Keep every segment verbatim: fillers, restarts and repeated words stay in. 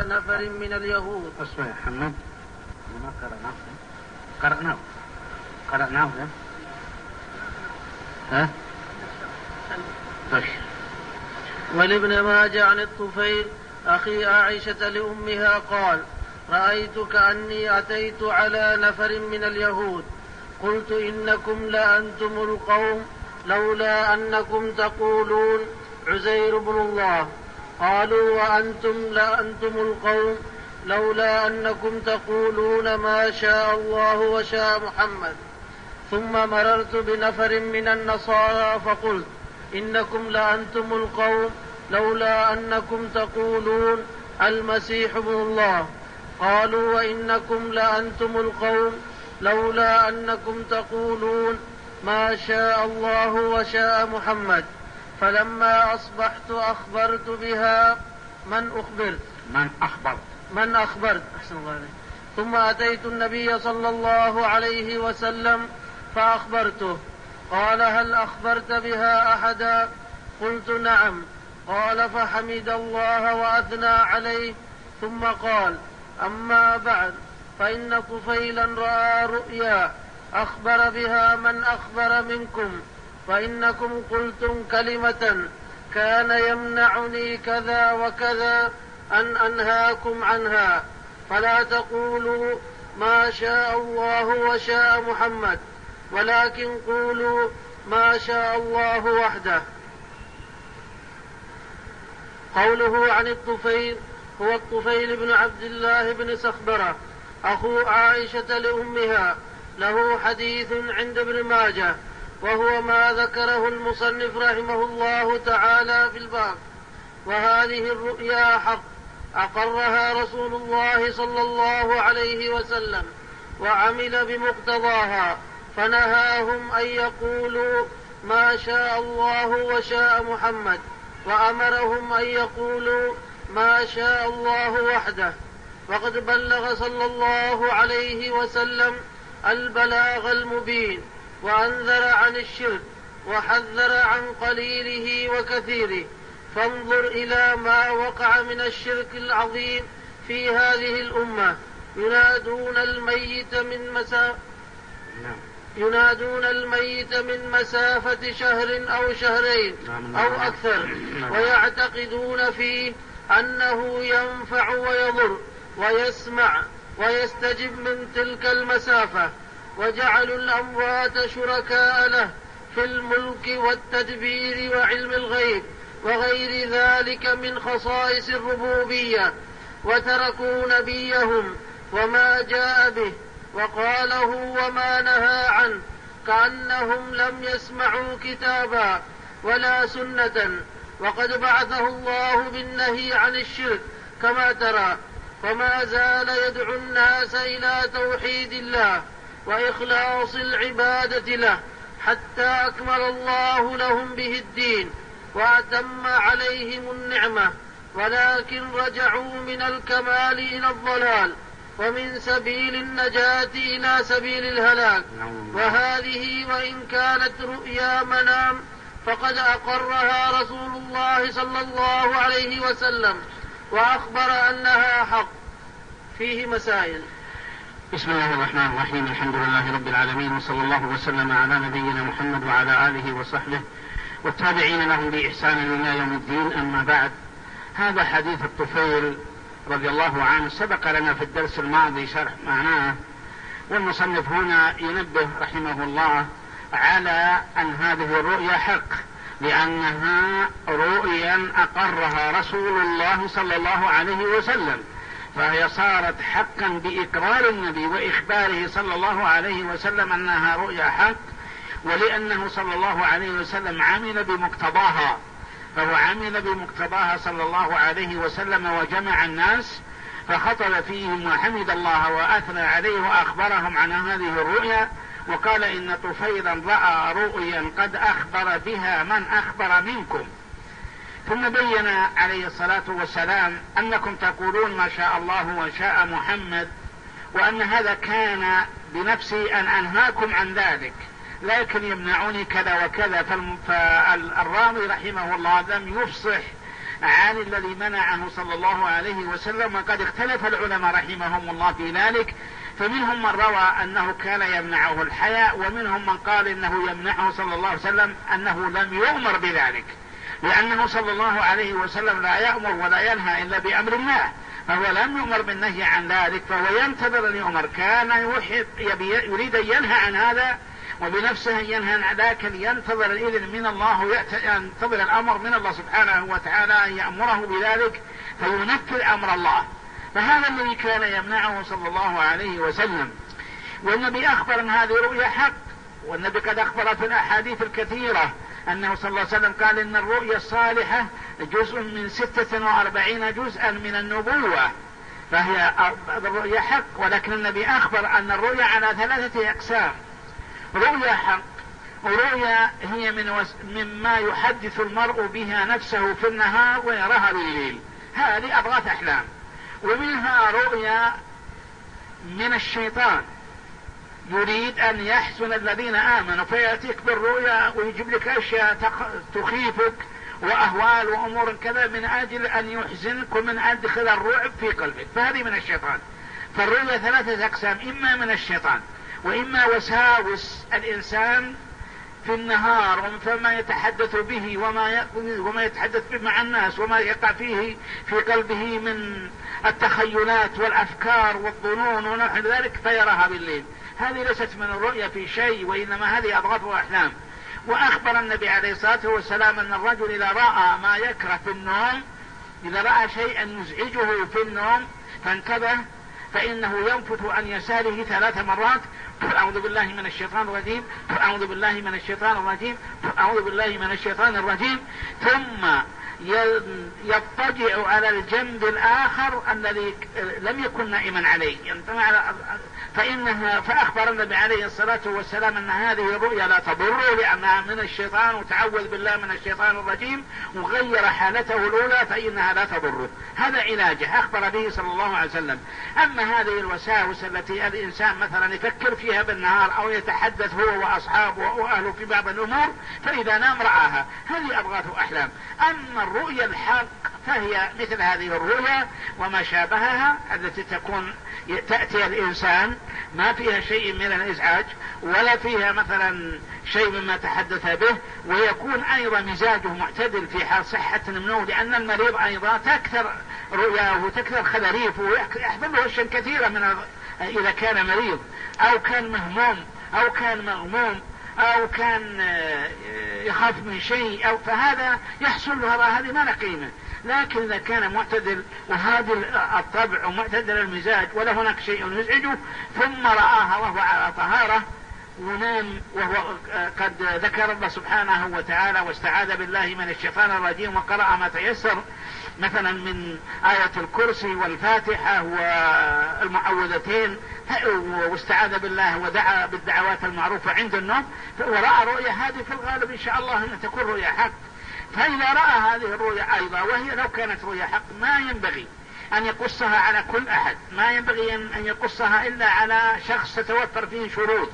نفر من اليهود. اسمع يا محمد، ما قرأناه قرأناه قرأناه ها طيب. ولابن ماجه عن الطفيل أخي عائشة لأمها قال: رأيت كأني أتيت على نفر من اليهود قلت إنكم لأنتم القوم لولا أنكم تقولون عزير بن الله. قالوا: وأنتم لأنتم القوم لولا أنكم تقولون ما شاء الله وشاء محمد. ثم مررت بنفر من النصارى فقلت: إنكم لأنتم القوم لولا أنكم تقولون المسيح ابن الله. قالوا: وإنكم لأنتم القوم لولا أنكم تقولون ما شاء الله وشاء محمد. فلما أصبحت أخبرت بها من أخبرت من أخبرت من أخبرت أحسن الله عليك. ثم أتيت النبي صلى الله عليه وسلم فأخبرته. قال: هل أخبرت بها أحدا؟ قلت: نعم. قال: فحمد الله وأثنى عليه ثم قال: أما بعد فإن طفيلا رأى رؤيا أخبر بها من أخبر منكم، فإنكم قلتم كلمة كان يمنعني كذا وكذا أن أنهاكم عنها، فلا تقولوا ما شاء الله وشاء محمد، ولكن قولوا ما شاء الله وحده. قوله عن الطفيل هو الطفيل بن عبد الله بن سخبرة أخو عائشة لأمها، له حديث عند ابن ماجه، وهو ما ذكره المصنف رحمه الله تعالى في الباب. وهذه الرؤيا حق أقرها رسول الله صلى الله عليه وسلم وعمل بمقتضاها، فنهاهم أن يقولوا ما شاء الله وشاء محمد، وأمرهم أن يقولوا ما شاء الله وحده. وقد بلغ صلى الله عليه وسلم البلاغ المبين، وأنذر عن الشرك وحذر عن قليله وكثيره. فانظر إلى ما وقع من الشرك العظيم في هذه الأمة. ينادون الميت من مسافة ينادون الميت من مسافة شهر أو شهرين أو أكثر، ويعتقدون فيه أنه ينفع ويضر ويسمع ويستجب من تلك المسافة، وجعلوا الأموات شركاء له في الملك والتدبير وعلم الغيب وغير ذلك من خصائص الربوبية، وتركوا نبيهم وما جاء به وقاله وما نهى عنه، كأنهم لم يسمعوا كتابا ولا سنة. وقد بعثه الله بالنهي عن الشرك كما ترى، فما زال يدعو الناس إلى توحيد الله وإخلاص العبادة له حتى أكمل الله لهم به الدين وأتم عليهم النعمة، ولكن رجعوا من الكمال إلى الضلال ومن سبيل النجاة إلى سبيل الهلاك. وهذه وإن كانت رؤيا منام فقد أقرها رسول الله صلى الله عليه وسلم وأخبر أنها حق. فيه مسائل. بسم الله الرحمن الرحيم. الحمد لله رب العالمين، وصلى الله وسلم على نبينا محمد وعلى آله وصحبه والتابعين لهم بإحسان إلى يوم الدين. أما بعد، هذا حديث الطفيل رضي الله عنه سبق لنا في الدرس الماضي شرح معناه، والمصنف هنا ينبه رحمه الله على أن هذه الرؤيا حق، لأنها رؤيا أقرها رسول الله صلى الله عليه وسلم، فهي صارت حقا بإقرار النبي وإخباره صلى الله عليه وسلم أنها رؤيا حق، ولأنه صلى الله عليه وسلم عمل بمقتضاها، فهو عمل بمقتضاها صلى الله عليه وسلم وجمع الناس فخطب فيهم وحمد الله وأثنى عليه وأخبرهم عن هذه الرؤيا، وقال إن طفيلا رأى رؤيا قد أخبر بها من أخبر منكم. ثم بين عليه الصلاة والسلام أنكم تقولون ما شاء الله وشاء محمد، وأن هذا كان بنفسي أن أنهاكم عن ذلك، لكن يمنعوني كذا وكذا. فالراوي رحمه الله لم يفصح عن الذي منعه صلى الله عليه وسلم. وقد اختلف العلماء رحمهم الله في ذلك، فمنهم من روى أنه كان يمنعه الحياء، ومنهم من قال إنه يمنعه صلى الله عليه وسلم أنه لم يؤمر بذلك، لأنه صلى الله عليه وسلم لا يأمر ولا ينهى إلا بأمر الله، فهو لم يؤمر بالنهي عن ذلك، فهو ينتظر أن يؤمر. كان يحب يريد أن ينهى عن هذا وبنفسه ينهى عن، لكن ينتظر الإذن من الله، ينتظر الأمر من الله سبحانه وتعالى أن يأمره بذلك فينفذ أمر الله. فهذا الذي كان يمنعه صلى الله عليه وسلم. والنبي أخبر أن هذه رؤيا حق، والنبي قد أخبر في الأحاديث الكثيرة أنه صلى الله عليه وسلم قال إن الرؤيا الصالحة جزء من ستة وأربعين جزءا من النبوة، فهي الرؤيا حق. ولكن النبي أخبر أن الرؤيا على ثلاثة أقسام: رؤيا حق، ورؤيا هي من وس... مما يحدث المرء بها نفسه في النهار ويراها بالليل، هذه أضغاث أحلام. ومنها رؤيا من الشيطان يريد أن يحزن الذين آمنوا فيأتيك بالرؤيا ويجيب لك أشياء تخيفك وأهوال وأمور كذا من أجل أن يحزنك ومن أدخل الرعب في قلبك، فهذه من الشيطان. فالرؤيا ثلاثة أقسام: إما من الشيطان، وإما وساوس الإنسان في النهار وما يتحدث به وما وما يتحدث به مع الناس وما يقع فيه في قلبه من التخيلات والأفكار والظنون ونحو ذلك فيراها بالليل. هذه ليست من الرؤيا في شيء، وإنما هذه أضغاث وأحلام. وأخبر النبي عليه الصلاة والسلام أن الرجل إذا رأى ما يكره في النوم، إذا رأى شيئا يزعجه في النوم فانتبه، فإنه ينفث عن يساره ثلاث مرات: أعوذ بالله من الشيطان الرجيم، أعوذ بالله من الشيطان الرجيم، أعوذ بالله من الشيطان الرجيم، ثم يضطجع على الجنب الآخر الذي لم يكن نائما عليه، فإنها فأخبر النبي عليه الصلاة والسلام أن هذه الرؤيا لا تضر لأنها من الشيطان، وتعوذ بالله من الشيطان الرجيم وغير حالته الأولى فإنها لا تضر. هذا علاجه أخبر به صلى الله عليه وسلم. أما هذه الوساوس التي الإنسان مثلا يفكر فيها بالنهار أو يتحدث هو وأصحابه وأهله في بعض الأمور فإذا نام رآها، هذه أضغاث أحلام. أما الرؤيا الحق فهي مثل هذه الرؤيا وما شابهها التي تكون تأتي الإنسان ما فيها شيء من الإزعاج ولا فيها مثلا شيء مما تحدث به، ويكون أيضا مزاجه معتدل في حال صحة النوم، لأن المريض أيضا تكثر رؤياه وتكثر خلاريفه ويحضر له أشياء كثيرة من إذا كان مريض أو كان مهموم أو كان مغموم أو كان يخاف من شيء أو فهذا يحصل له هذه ما له قيمة. لكن إذا كان معتدل وهذا الطبع ومعتدل المزاج ولا هناك شيء يزعجه ثم رآها وهو على طهارة ونام وهو قد ذكر الله سبحانه وتعالى واستعاذ بالله من الشيطان الرجيم وقرأ ما تيسر مثلا من آية الكرسي والفاتحة والمعوذتين واستعاذ بالله ودعا بالدعوات المعروفة عند النوم ورأى رؤيا، هذه في الغالب إن شاء الله أن تكون رؤيا حق. فإذا رأى هذه الرؤيا أيضا وهي لو كانت رؤيا حق ما ينبغي أن يقصها على كل أحد، ما ينبغي أن يقصها إلا على شخص تتوفر فيه شروط: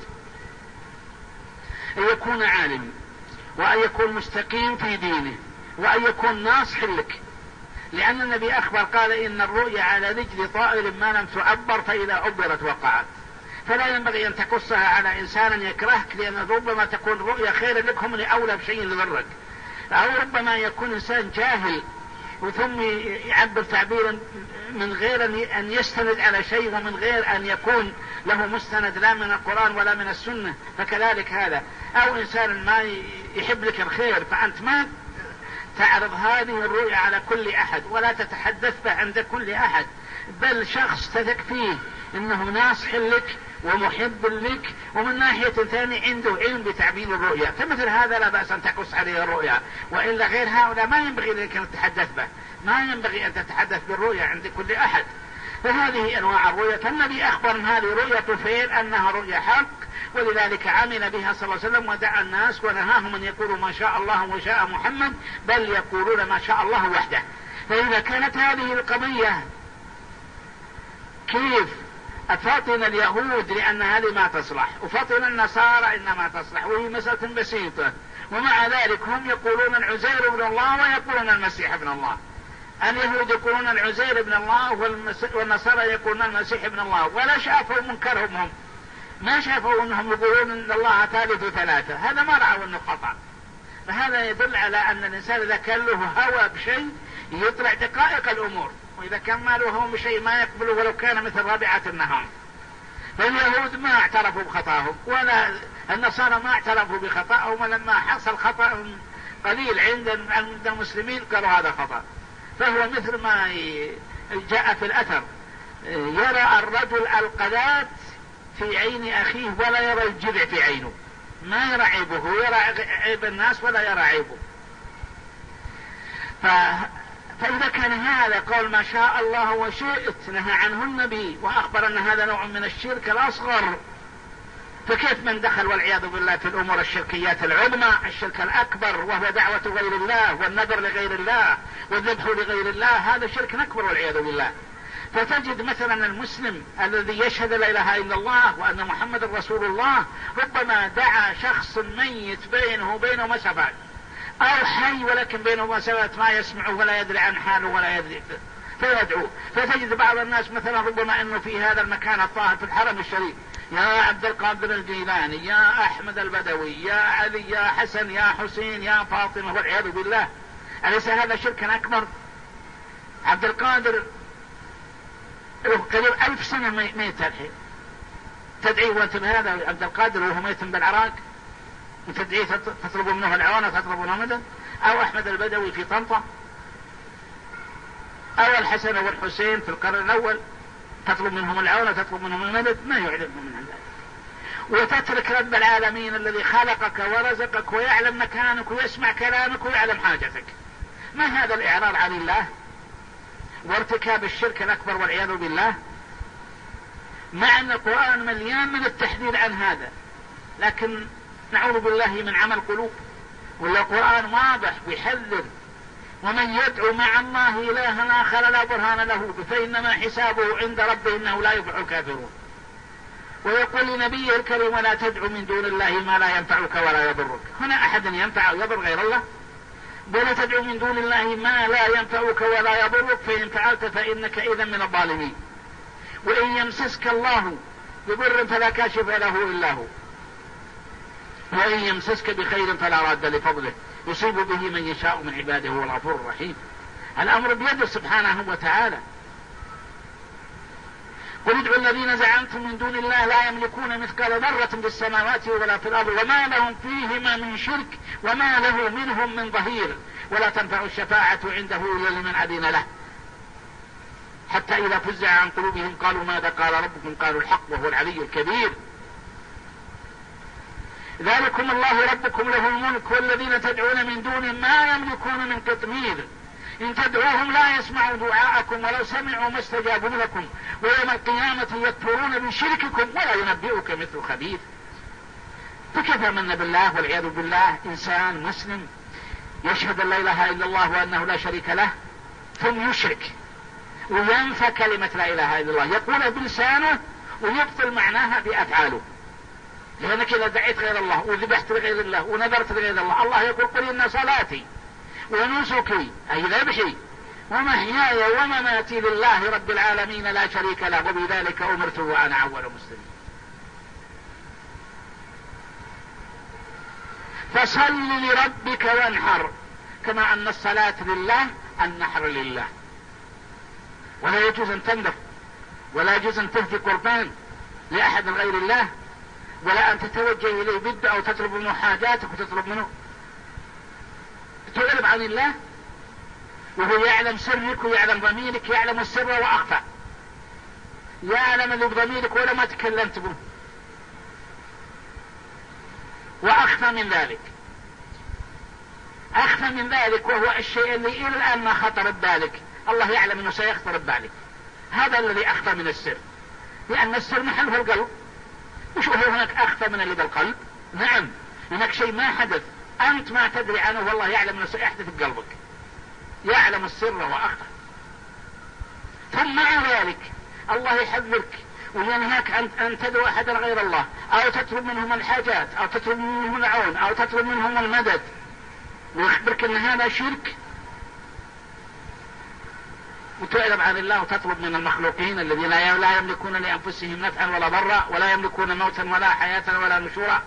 أن يكون عالم، وأن يكون مستقيم في دينه، وأن يكون ناصح لك، لأن النبي أخبر قال إن الرؤيا على رجل طائر ما لم تعبر فإذا عبرت وقعت. فلا ينبغي أن تقصها على إنسان يكرهك، لأن ربما تكون رؤيا خير لك هم لأولى بشيء لضرك، أو ربما يكون إنسان جاهل وثم يعبر تعبيرا من غير أن يستند على شيء ومن غير أن يكون له مستند لا من القرآن ولا من السنة، فكذلك هذا. أو إنسان ما يحب لك الخير فأنت ما تعرض هذه الرؤيا على كل أحد ولا تتحدث به عند كل أحد، بل شخص تثق فيه إنه ناصح لك ومحب لك ومن ناحية ثانية عنده علم بتعبير الرؤيا، فمثل هذا لا بأس أن تقص عليه الرؤيا. وإلا غير هؤلاء ما ينبغي لك أن تتحدث به، ما ينبغي أن تتحدث بالرؤيا عند كل أحد. فهذه أنواع الرؤيا. فالنبي أخبر أن هذه رؤيا طفيل أنها رؤيا حق، ولذلك عمل بها صلى الله عليه وسلم ودعا الناس ونهاهم أن يقولوا ما شاء الله وشاء محمد، بل يقولون ما شاء الله وحده. فإذا كانت هذه القضية كيف أفاطن اليهود لأن هذه ما تصلح، وفاطن النصارى إنما تصلح، وهي مسألة بسيطة، ومع ذلك هم يقولون العزير ابن الله ويقولون المسيح ابن الله. اليهود يقولون العزير ابن الله والنصارى يقولون المسيح ابن الله، ولا شافوا منكرهم، هم ما شافوا انهم يقولون ان الله ثالث ثلاثة، هذا ما رأوا انه خطأ. فهذا يدل على ان الانسان اذا كان له هوى بشيء يطلع دقائق الامور، واذا كان ما له هوى بشيء ما يقبله ولو كان مثل رابعة النهار. فاليهود ما اعترفوا بخطأهم، ولا النصارى ما اعترفوا بخطأهم، ولما حصل خطأ قليل عند المسلمين قالوا هذا خطأ. فهو مثل ما جاء في الأثر، يرى الرجل القذاة في عين أخيه ولا يرى الجذع في عينه، ما يرى عيبه، يرى عيب الناس ولا يرى عيبه. ف... فإذا كان هذا قول ما شاء الله وشئت نهى عنه النبي وأخبر أن هذا نوع من الشرك الأصغر، فكيف من دخل والعياذ بالله في الأمور الشركيات العظمى، الشرك الأكبر وهو دعوة غير الله والنذر لغير الله والذبح لغير الله، هذا شرك أكبر والعياذ بالله. فتجد مثلا المسلم الذي يشهد لا إله إلا الله وأن محمد رسول الله ربما دعا شخص ميت بينه وبينه مسافات، أو حي ولكن بينه مسافات ما يسمعه ولا يدري عن حاله ولا يدري، فيدعو. فتجد بعض الناس مثلا ربما أنه في هذا المكان الطاهر في الحرم الشريف، يا عبد القادر الجيلاني، يا أحمد البدوي، يا علي، يا حسن، يا حسين، يا فاطمة، والعياذ بالله. أليس هذا شركا أكبر؟ عبد القادر قريب ألف سنة ميت الحين، تدعي وأنت بهذا عبد القادر وهو ميت بالعراق، وتدعي تطلب منه العون وتطلب منه مدد؟ أو أحمد البدوي في طنطا، أو الحسن والحسين في القرن الأول تطلب منهم العون وتطلب منهم المدد؟ ما يعلمهم من ذلك. وتترك رب العالمين الذي خلقك ورزقك ويعلم مكانك ويسمع كلامك ويعلم حاجتك. ما هذا الإعراض عن الله وارتكاب الشرك الأكبر والعياذ بالله؟ مع أن القرآن مليان من التحذير عن هذا، لكن نعوذ بالله من عمى القلوب. ولا القرآن واضح ويحذر: ومن يدعو مع الله إلها آخر لا برهان له فإنما حسابه عند ربه إنه لا يفلح الكافرون. ويقول لنبيه الكريم: ولا تدعو من دون الله ما لا ينفعك ولا يضرك. هنا أحد ينفع ويضر غير الله؟ ولا تدعو من دون الله ما لا ينفعك ولا يضرك، فإن فعلت فإنك إذا من الظالمين. وإن يمسسك الله بضر فلا كاشف له إلا هو، وإن يمسسك بخير فلا راد لفضله يصيب به من يشاء من عباده هو الغفور الرحيم. الأمر بيده سبحانه وتعالى. قل ادعوا الذين زعمتم من دون الله لا يملكون مثقال ذرة في السماوات ولا في الأرض وما لهم فيهما من شرك وما له منهم من ظهير ولا تنفع الشفاعة عنده إلا لمن أذن له حتى إذا فزع عن قلوبهم قالوا ماذا قال ربكم قالوا الحق وهو العلي الكبير. ذلكم الله ربكم له الملك والذين تدعون من دونه ما يملكون من قطمير إن تدعوهم لا يسمعوا دعاءكم ولو سمعوا ما استجابوا لكم ويوم القيامة يكفرون بشرككم ولا ينبئك مثل خبير. فكيف من بالله والعياذ بالله إنسان مسلم يشهد أن لا إله إلا الله وأنه لا شريك له ثم يشرك وينفى كلمة لا إله إلا الله، يقولها بلسانه ويبطل معناها بأفعاله. لأنك إذا دعيت غير الله وذبحت لغير الله ونذرت لغير الله، الله يقول: قل إن صلاتي ونسكي أي ذبحي ومحياي ومماتي لله رب العالمين لا شريك له وبذلك أمرت وأنا أول مسلم. فصل لربك وانحر، كما أن الصلاة لله النحر لله. ولا يجوز أن تنذر ولا يجوز أن تهدي قربان لأحد غير الله، ولا أن تتوجه إليه بد أو تطلب منه حاجاتك وتطلب منه تعلم عن الله، وهو يعلم سرك ويعلم ضميرك، يعلم السر وأخفى، يعلم اللي بضميرك ولا ما تكلمت به. وأخفى من ذلك أخفى من ذلك وهو الشيء اللي إلى الآن ما خطر ببالك، الله يعلم أنه سيخطر ببالك. هذا الذي أخفى من السر، لأن السر محله القلب. وش هو هناك أخفى من اللي بالقلب؟ نعم، هناك شيء ما حدث أنت ما تدري عنه والله يعلم أنه سيحدث في قلبك، يعلم السر وأخفى. ثم مع ذلك الله يحذرك وينهاك أن تدعو أحدا غير الله أو تطلب منهم الحاجات أو تطلب منهم العون أو تطلب منهم المدد، ويخبرك أن هذا شرك. وتعرض عن الله وتطلب من المخلوقين الذين لا يملكون لأنفسهم نفعا ولا ضرا ولا يملكون موتا ولا حياة ولا نشورا.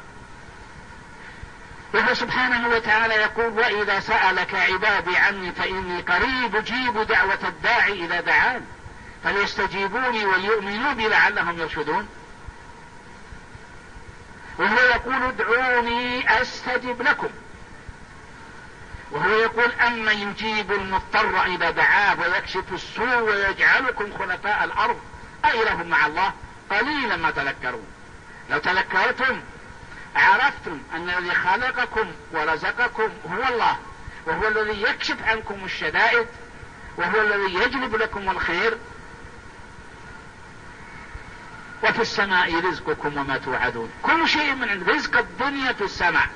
وهو سبحانه وتعالى يقول: وإذا سألك عبادي عني فإني قريب أجيب دعوة الداعي إذا دعان فليستجيبوني وليؤمنوا بي لعلهم يرشدون. وهو يقول: ادعوني أستجب لكم. وهو يقول: أما يجيب المضطر إذا دعاه ويكشف السوء ويجعلكم خلفاء الأرض أإله مع الله قليلا ما تذكرون. لو تذكرتم عرفتم أن الذي خلقكم ورزقكم هو الله، وهو الذي يكشف عنكم الشدائد، وهو الذي يجلب لكم الخير. وفي السماء رزقكم وما توعدون. كل شيء من عند رزق الدنيا في السماء،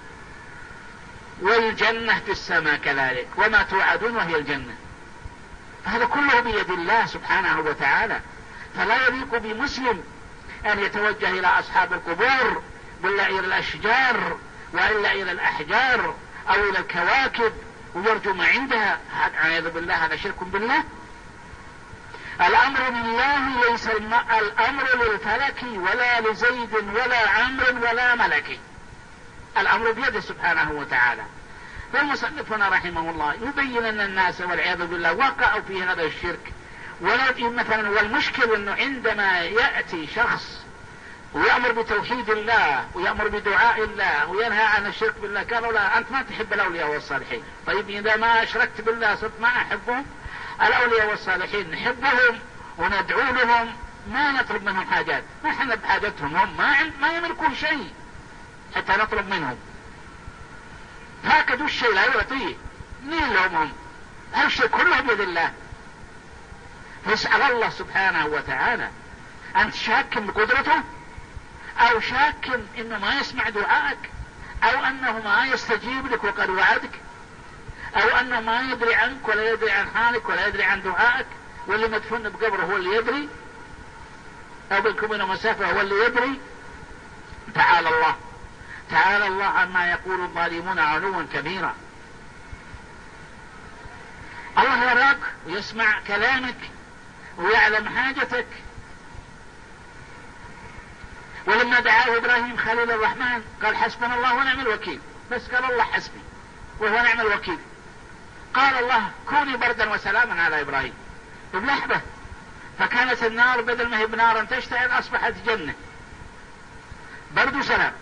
والجنة في السماء كذلك، وما توعدون وهي الجنة. فهذا كله بيد الله سبحانه وتعالى. فلا يليق بمسلم أن يتوجه إلى أصحاب القبور ولا إلى الأشجار وإلا إلى الأحجار أو إلى الكواكب ويرجو ما عندها. أعوذ بالله، هذا شرك بالله. الأمر لله، ليس الأمر للفلك ولا لزيد ولا عمرو ولا ملك. الأمر بيده سبحانه وتعالى. فالمصنف هنا رحمه الله يبين أن الناس والعياذ بالله وقعوا في هذا الشرك. ولو مثلا، والمشكل أنه عندما يأتي شخص ويأمر بتوحيد الله ويأمر بدعاء الله وينهى عن الشرك بالله، قالوا: لا، أنت ما تحب الأولياء والصالحين. طيب إذا ما أشركت بالله صرت ما أحبهم؟ الأولياء والصالحين نحبهم وندعو لهم، ما نطلب منهم حاجات، ما احنا بحاجتهم، هم ما, ما يملكون شيء حتى نطلب منهم. فاقدوا الشيء لا يعطيه، مين لهم هم؟ هالشيء كله بيد الله. فاسأل الله سبحانه وتعالى. أنت شاك بقدرته أو شاك إنه ما يسمع دعائك أو أنه ما يستجيب لك وقد وعدك أو أنه ما يدري عنك ولا يدري عن حالك ولا يدري عن دعائك، واللي مدفون بقبره هو اللي يدري، أو بينكم وبينه مسافة هو اللي يدري. تعالى الله، تعالى الله عما يقول الظالمون علوا كبيرا. الله يراك ويسمع كلامك ويعلم حاجتك. ولما دعاه إبراهيم خليل الرحمن قال: حسبنا الله ونعم الوكيل. بس قال: الله حسبي وهو نعم الوكيل. قال الله: كوني بردا وسلاما على إبراهيم. بلحظة فكانت النار بدل ما هي بنارا تشتعل أصبحت جنة، برد وسلام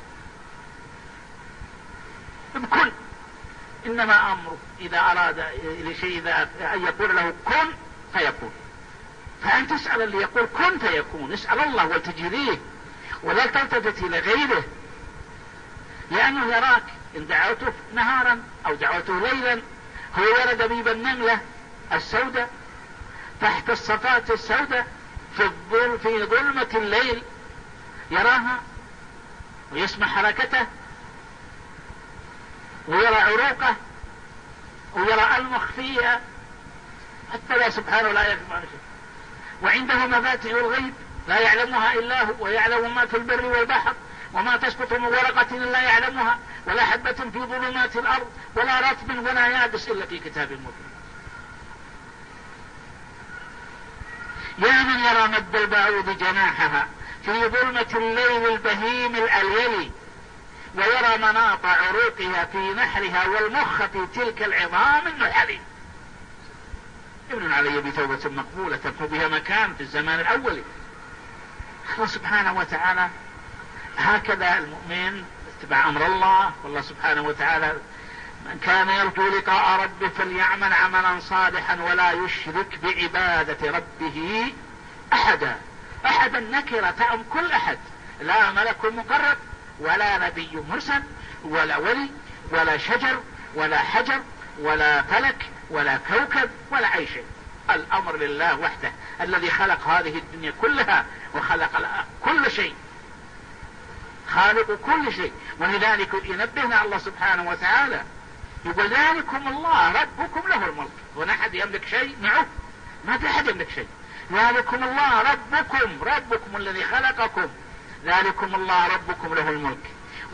بكل. إنما أمره إذا أراد لشيء أن يقول له كن فيكون. فأنت تسأل اللي يقول كن فيكون، اسأل الله والتجريه ولا تلتفت إلى غيره، لأنه يراك إن دعوته نهارا أو دعوته ليلا. هو يرى دبيب النملة السوداء تحت الصفات السوداء في الظل في ظلمة الليل، يراها ويسمع حركته ويرى عروقه ويرى المخفية حتى لا سبحانه لا يخفى عنه شيء. وعنده مفاتيح الغيب لا يعلمها إلا هو، ويعلم ما في البر والبحر وما تسقط من ورقة إلا يعلمها ولا حبة في ظلمات الأرض ولا رطب ولا يابس إلا في كتاب مبين. يا من يرى مد البعوض جناحها في ظلمة الليل البهيم الأليلي، ويرى مناط عروقها في نحرها والمخ في تلك العظام النحلي. ابن علي بتوبة مقبولة تكون بها مكان في الزمان الأولي. الله سبحانه وتعالى هكذا المؤمن اتبع أمر الله. والله سبحانه وتعالى: من كان يرجو لقاء ربه فليعمل عملا صالحا ولا يشرك بعبادة ربه أحدا. أحدا نكرة تعم كل أحد، لا ملك مقرب ولا نبي مرسل ولا ولي ولا شجر ولا حجر ولا فلك ولا كوكب ولا أي شيء. الأمر لله وحده الذي خلق هذه الدنيا كلها وخلق كل شيء، خالق كل شيء. ولذلك ينبهنا الله سبحانه وتعالى يقول: ذلكم الله ربكم له الملك. هنا أحد يملك شيء معه؟ ما في أحد يملك شيء. ذلكم الله ربكم، ربكم الذي خلقكم، ذلكم الله ربكم له الملك.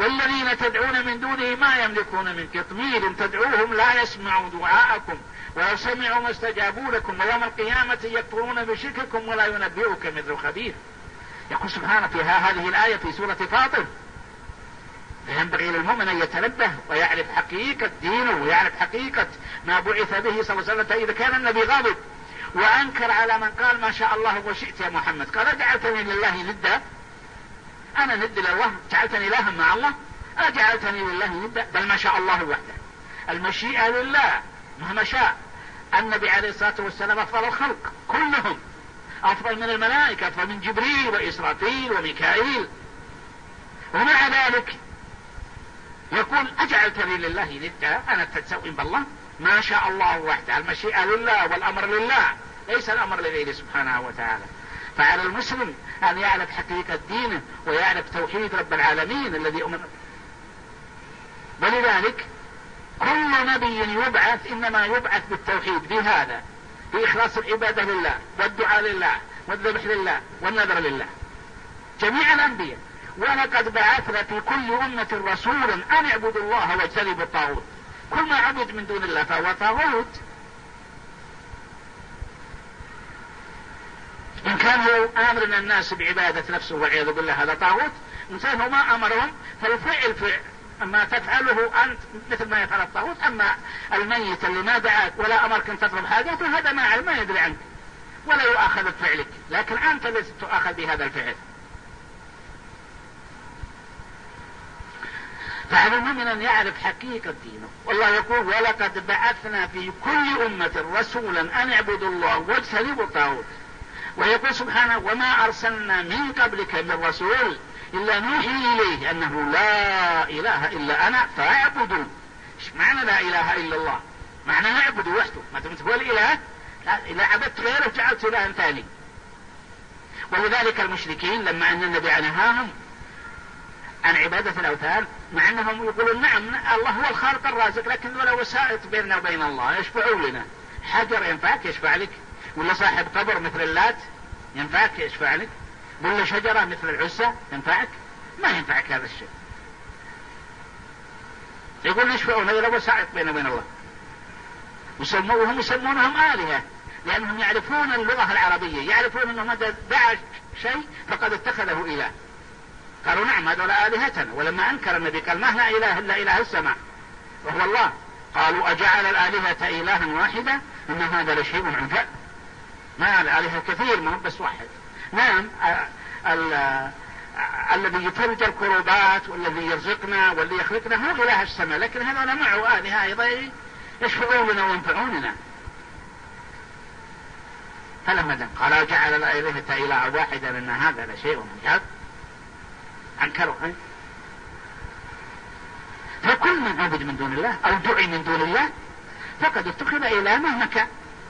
والذين تدعون من دونه ما يملكون من قطمير تدعوهم لا يسمعوا دعاءكم ولو سمعوا ما استجابوا لكم ويوم القيامة يكفرون بشرككم ولا ينبئك مثل خبير. يقول سبحانه في هذه الآية في سورة فاطر: فينبغي للمؤمن أن يتنبه ويعرف حقيقة دينه ويعرف حقيقة ما بعث به صلى الله عليه وسلم. فإذا كان النبي غاضب وأنكر على من قال ما شاء الله وشئت يا محمد، قال: جعلتني لله ندا؟ أنا ند لله؟ جعلتني إلها مع الله؟ أجعلتني لله ندا؟ بل ما شاء الله وحده. المشيئة لله مهما شاء. النبي عليه الصلاة والسلام أفضل الخلق كلهم، أفضل من الملائكة، أفضل من جبريل وإسرافيل وميكائيل، ومع ذلك يقول: أجعلتني لله ندا؟ أنا تتسوي بالله؟ ما شاء الله وحده. المشيئة لله والأمر لله، ليس الأمر لغيره سبحانه وتعالى. فعلى المسلم أن يعرف حقيقة دينه ويعرف توحيد رب العالمين الذي أمر. ولذلك كل نبي يبعث إنما يبعث بالتوحيد، بهذا، بإخلاص العبادة لله والدعاء لله والذبح لله والنذر لله، جميع الأنبياء. ولقد بعثنا في كل أمة رسولا أن اعبدوا الله واجتنبوا الطاغوت. كل ما عبد من دون الله فهو طاغوت. إن كان هو آمرنا الناس بعبادة نفسه والعياذ بالله هذا طاغوت، إنسان هو ما أمرهم فالفعل فعل. أما تفعله أنت مثل ما يفعل الطاغوت. أما الميت اللي ما دعاك ولا أمرك أن تطلب حاجة فهذا ما ما يدري عنك ولا يؤاخذ بفعلك، لكن أنت الذي تؤاخذ بهذا الفعل. فعلى المؤمن أن يعرف حقيقة دينه. والله يقول: ولقد بعثنا في كل أمة رسولا أن اعبدوا الله واجتنبوا الطاغوت. ويقول سبحانه: وما أرسلنا من قبلك من رسول إلا نوحي إليه أنه لا إله إلا أنا فاعبدوا. إيش معنى لا إله إلا الله؟ معنى نعبد وحده. ما دمت هو الإله، إذا عبدت غيره جعلت إلها ثاني. ولذلك المشركين لما أن النبي نهاهم عن عبادة الأوثان، مع أنهم يقولون: نعم الله هو الخالق الرازق، لكن ولا وسائط بيننا وبين الله، يشفعوا لنا. حجر ينفعك يشفع لك؟ ولا صاحب قبر مثل اللات ينفعك يشفع لك؟ ولا شجرة مثل العزة ينفعك؟ ما ينفعك هذا الشيء. يقول: يشفعون ولا وسائط بيننا وبين الله. وهم يسمونهم آلهة لأنهم يعرفون اللغة العربية، يعرفون أنه متى دعا شيء فقد اتخذه إله. قالوا: نعم هذول آلهتنا. ولما أنكر النبي قال: ما لا إله إلا إله السماء وهو الله. قالوا: أجعل الآلهة إلها واحدة إن هذا لشيء عجاب. ما الآلهة كثير ما بس واحد. نعم الذي يفرج الكروبات والذي يرزقنا والذي يخلقنا هو إله السماء، لكن هذول معه آلهة أيضا يشفعون لنا وينفعوننا. فلما قال: أجعل الآلهة إلها واحدة إن هذا لشيء عجاب أنكروا. فكل من عبد من دون الله أو دعي من دون الله فقد اتخذ إله مهما كان.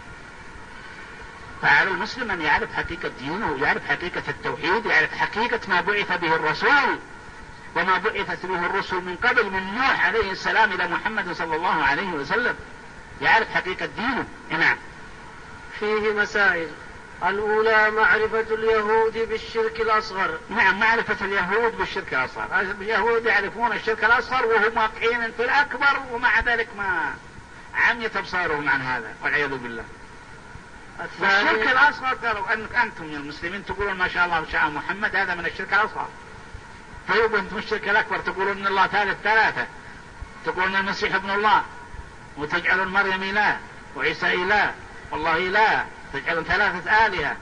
فعلى المسلم أن يعرف حقيقة دينه ويعرف حقيقة التوحيد، يعرف حقيقة ما بعث به الرسول وما بعثت به الرسل من قبل، من نوح عليه السلام إلى محمد صلى الله عليه وسلم، يعرف حقيقة دينه. نعم. فيه مسائل. الأولى معرفة اليهود بالشرك الأصغر. نعم، معرفة اليهود بالشرك الأصغر. اليهود يعرفون الشرك الأصغر وهم واقعين في الأكبر، ومع ذلك ما عميت أبصارهم عن هذا والعياذ بالله. الشرك الأصغر قالوا أن أنتم يا المسلمين تقولون ما شاء الله وشاء محمد، هذا من الشرك الأصغر. طيب أنتم الشرك الأكبر تقولون إن الله ثالث ثلاثة، تقولون المسيح ابن الله، وتجعلون مريم إله وعيسى إله والله إله، تجعلون ثلاثة آلهة.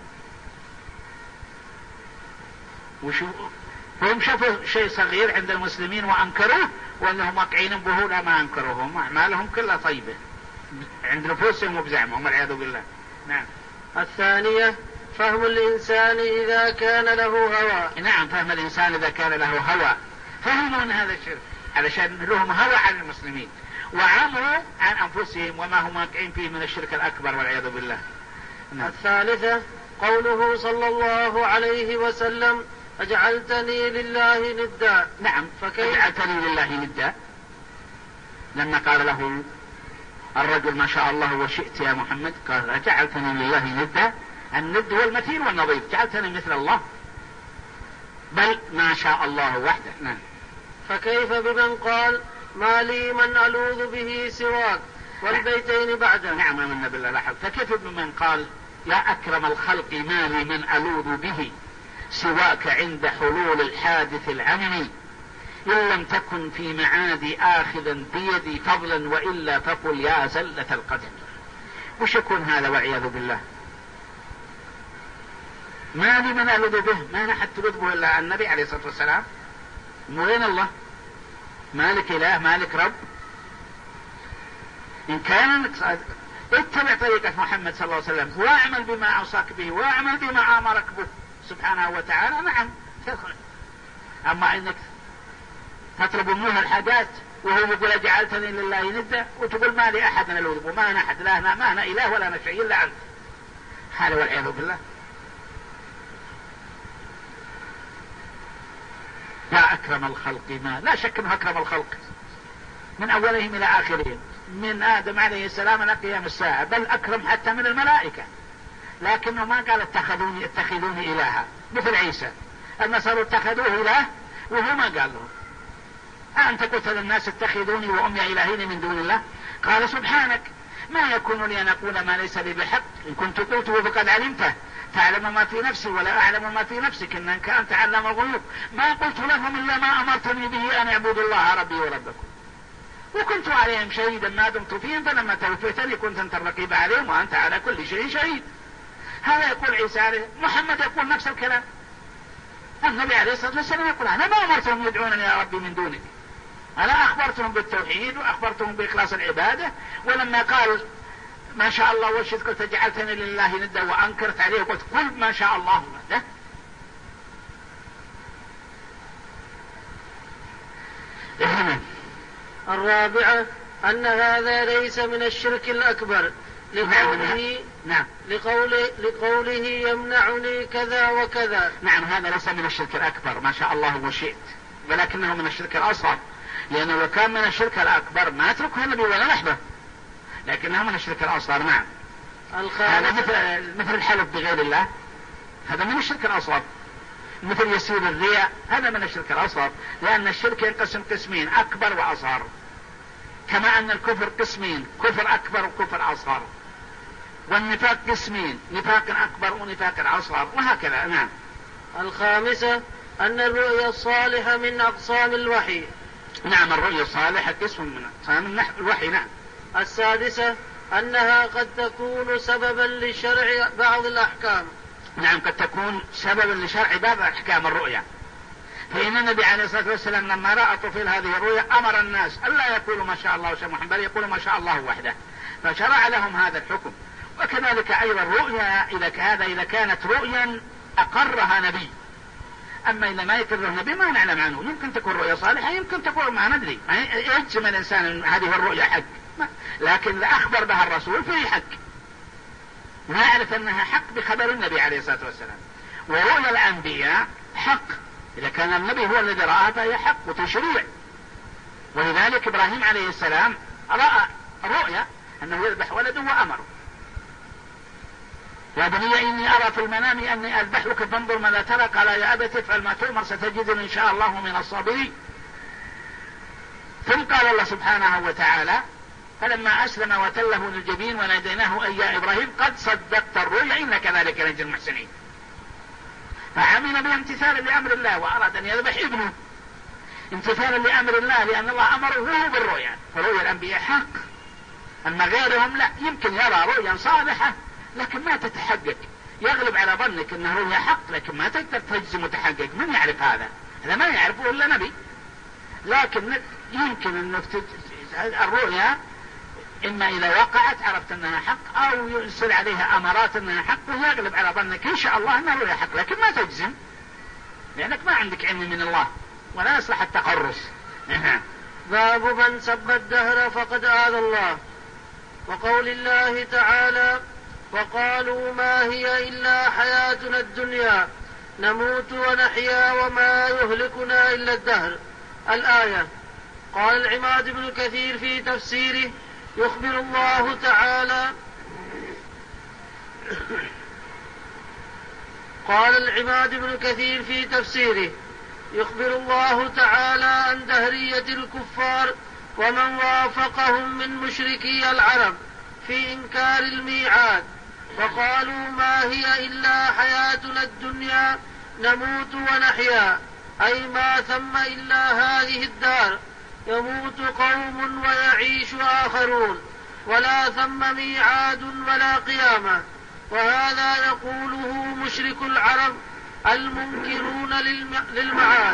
وشو هم شافوا شيء صغير عند المسلمين وأنكروه، وأنهم واقعين به لا ما أنكروهم، أعمالهم كلها طيبة عند نفوسهم وبزعمهم والعياذ بالله. نعم. الثانية فهم الإنسان إذا كان له هوى. نعم، فهم الإنسان إذا كان له هوى، فهموا أن هذا الشرك علشان لهم هوى عن المسلمين وعمروا عن أنفسهم وما هم واقعين فيه من الشرك الأكبر والعياذ بالله. نعم. الثالثة قوله صلى الله عليه وسلم: أجعلتني لله ندا. نعم، فكيف أجعلتني لله ندا؟ لما قال له الرجل ما شاء الله وشئت يا محمد، قال: أجعلتني لله ندا؟ الند هو المثيل والنظير، جعلتني مثل الله، بل ما شاء الله وحده. نعم. فكيف بمن قال ما لي من ألوذ به سواك والبيتين بعده. نعم آمنا بالله لا حول. فكيف بمن قال يا أكرم الخلق ما لي من ألوذ به سواك عند حلول الحادث العمم إن لم تكن في معادي آخذا بيدي فضلا وإلا فقل يا زلة القدم. وش يكون هذا والعياذ بالله؟ ما لي من ألوذ به، ما نحد تلوذ به إلا النبي عليه الصلاة والسلام. وين الله؟ مالك إله مالك رب. إن كان اتبع طريقة محمد صلى الله عليه وسلم واعمل بما أوصاك به واعمل بما أمرك به سبحانه وتعالى، نعم تدخل. أما إنك تطلب منه الحاجات وهو يقول جعلتني لله ندا وتقول ما لي أحد ألوذ به، ما أنا أحد، لا أنا ما أنا إله ولا أنا شيء إلا أنت. هذا والعياذ بالله. يا أكرم الخلق ما، لا شك أنه أكرم الخلق من أولهم إلى آخرهم، من آدم عليه السلام إلى قيام الساعة، بل أكرم حتى من الملائكة. لكنه ما قال اتخذوني اتخذوني إلها مثل عيسى. النصارى اتخذوه إله وهو ما قال لهم أنت قلت للناس اتخذوني وأمي إلهين من دون الله. قال سبحانك ما يكون لي أن أقول ما ليس لي بحق، إن كنت قلته فقد علمته تعلم ما في نفسي ولا أعلم ما في نفسك إنك أنت علام الغيوب. ما قلت لهم إلا ما أمرتني به أن اعبدوا الله ربي وربكم وكنت عليهم شهيدا ما دمت فيهم فلما توفيتني كنت أنت الرقيب عليهم وأنت على كل شيء شهيد. هذا يقول عيسى عليه. محمد يقول نفس الكلام. النبي عليه الصلاة والسلام يقول أنا ما أمرتهم يدعونني يا ربي من دونك، أنا أخبرتهم بالتوحيد وأخبرتهم بإخلاص العبادة. ولما قال ما شاء الله وشهد قلت جعلتني لله ندا وأنكرت عليه وقلت قل ما شاء الله وحده. الرابعة أن هذا ليس من الشرك الأكبر لقوله نعم لقوله, لقوله يمنعني كذا وكذا. نعم هذا ليس من الشرك الأكبر ما شاء الله وشئت، ولكنه من الشرك الأصغر، لأنه لو كان من الشرك الأكبر ما يتركه النبي ولا لحظة، لكنه من الشرك الأصغر. نعم هذا مثل, مثل الحلف بغير الله، هذا من الشرك الأصغر. مثل يسير الرياء هذا من الشرك الأصغر، لأن الشرك ينقسم قسمين أكبر وأصغر، كما أن الكفر قسمين كفر أكبر وكفر أصغر، والنفاق قسمين نفاق أكبر ونفاق أصغر، وهكذا. نعم. الخامسة أن الرؤيا الصالحة من أقسام الوحي. نعم الرؤيا الصالحة قسم من أقسام الوحي. نعم. السادسة أنها قد تكون سببا لشرع بعض الأحكام. نعم قد تكون سببا لشرع بعض أحكام الرؤيا. فإن النبي عليه الصلاة والسلام لما رأى طفل هذه الرؤيا أمر الناس ألا يقولوا ما شاء الله وشاء محمد بل يقولوا ما شاء الله وحده، فشرع لهم هذا الحكم. وكذلك أيضا الرؤيا إذا هذا إذا كانت رؤيا أقرها نبي، أما إذا ما يقرها نبي ما نعلم عنه، يمكن تكون رؤيا صالحة يمكن تكون ما ندري، يجزم الإنسان أن هذه الرؤيا حق، لكن إذا أخبر بها الرسول فهي حق، نعرف أنها حق بخبر النبي عليه الصلاة والسلام. ورؤيا الأنبياء حق، إذا كان النبي هو الذي رآها فهي حق وتشريع. ولذلك إبراهيم عليه السلام رأى رؤيا أنه يذبح ولده وأمره يا بني إني أرى في المنام أني أذبحك فانظر ماذا ترى، قال يا أبت افعل ما تؤمر ستجدني إن شاء الله من الصابرين. ثم قال الله سبحانه وتعالى فلما أسلم وتله للجبين وناديناه أي يا إبراهيم قد صدقت الرؤيا إن كذلك نجزي المحسنين. فعمل بامتثال لأمر الله وأراد أن يذبح ابنه امتثالا لأمر الله، لأن الله أمره بالرؤيا. فرؤيا الأنبياء حق، أما غيرهم لا، يمكن يرى رؤيا صالحة لكن ما تتحقق، يغلب على ظنك أنه رؤيا حق لكن ما تقدر تجزم متحقق. من يعرف هذا؟ هذا ما يعرفه إلا نبي. لكن يمكن أن الرؤيا إما إذا وقعت عرفت أنها حق أو يرسل عليها أمارات أنها حق ويغلب على ظنك إن شاء الله أنها رؤيا حق، لكن ما تجزم لأنك ما عندك علم من الله ولا يصلح التقرص. باب من سب الدهر فقد آذى الله. وقول الله تعالى وقالوا ما هي إلا حياتنا الدنيا نموت ونحيا وما يهلكنا إلا الدهر. الآية. قال العماد بن كثير في تفسيره يخبر الله تعالى قال العماد بن كثير في تفسيره يخبر الله تعالى عن دهرية الكفار ومن وافقهم من مشركي العرب في إنكار الميعاد، وقالوا ما هي إلا حياتنا الدنيا نموت ونحيا، أي ما ثم إلا هذه الدار، يموت قوم ويعيش آخرون، ولا ثم ميعاد ولا قيامة. وهذا يقوله مشرك العرب المنكرون للمعاد،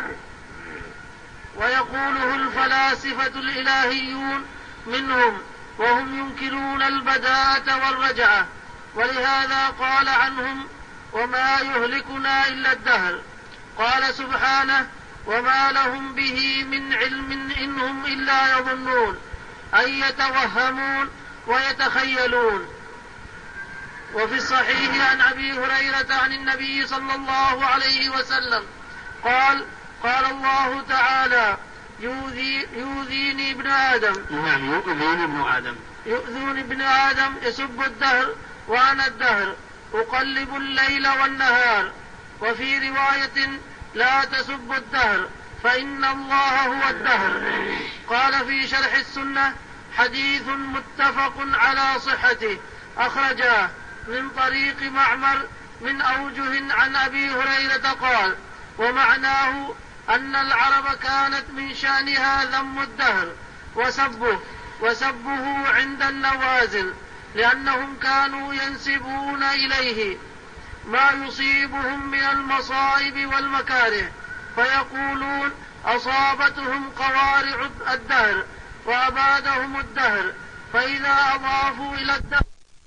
ويقوله الفلاسفة الإلهيون منهم وهم ينكرون البداءة والرجعة. ولهذا قال عنهم وما يهلكنا إلا الدهر. قال سبحانه وما لهم به من علم إنهم إلا يظنون، أي يتوهمون ويتخيلون. وفي الصحيح عن أبي هريرة عن النبي صلى الله عليه وسلم قال قال الله تعالى يؤذي يؤذيني ابن آدم نعم يؤذيني ابن آدم يؤذون ابن آدم يسب الدهر وأنا الدهر أقلب الليل والنهار. وفي رواية لا تسب الدهر فإن الله هو الدهر. قال في شرح السنة حديث متفق على صحته أخرجاه من طريق معمر من أوجه عن أبي هريرة قال ومعناه أن العرب كانت من شأنها ذم الدهر وسبه وسبه عند النوازل، لأنهم كانوا ينسبون إليه ما يصيبهم من المصائب والمكاره، فيقولون أصابتهم قوارع الدهر وأبادهم الدهر، فإذا أضافوا إلى الدهر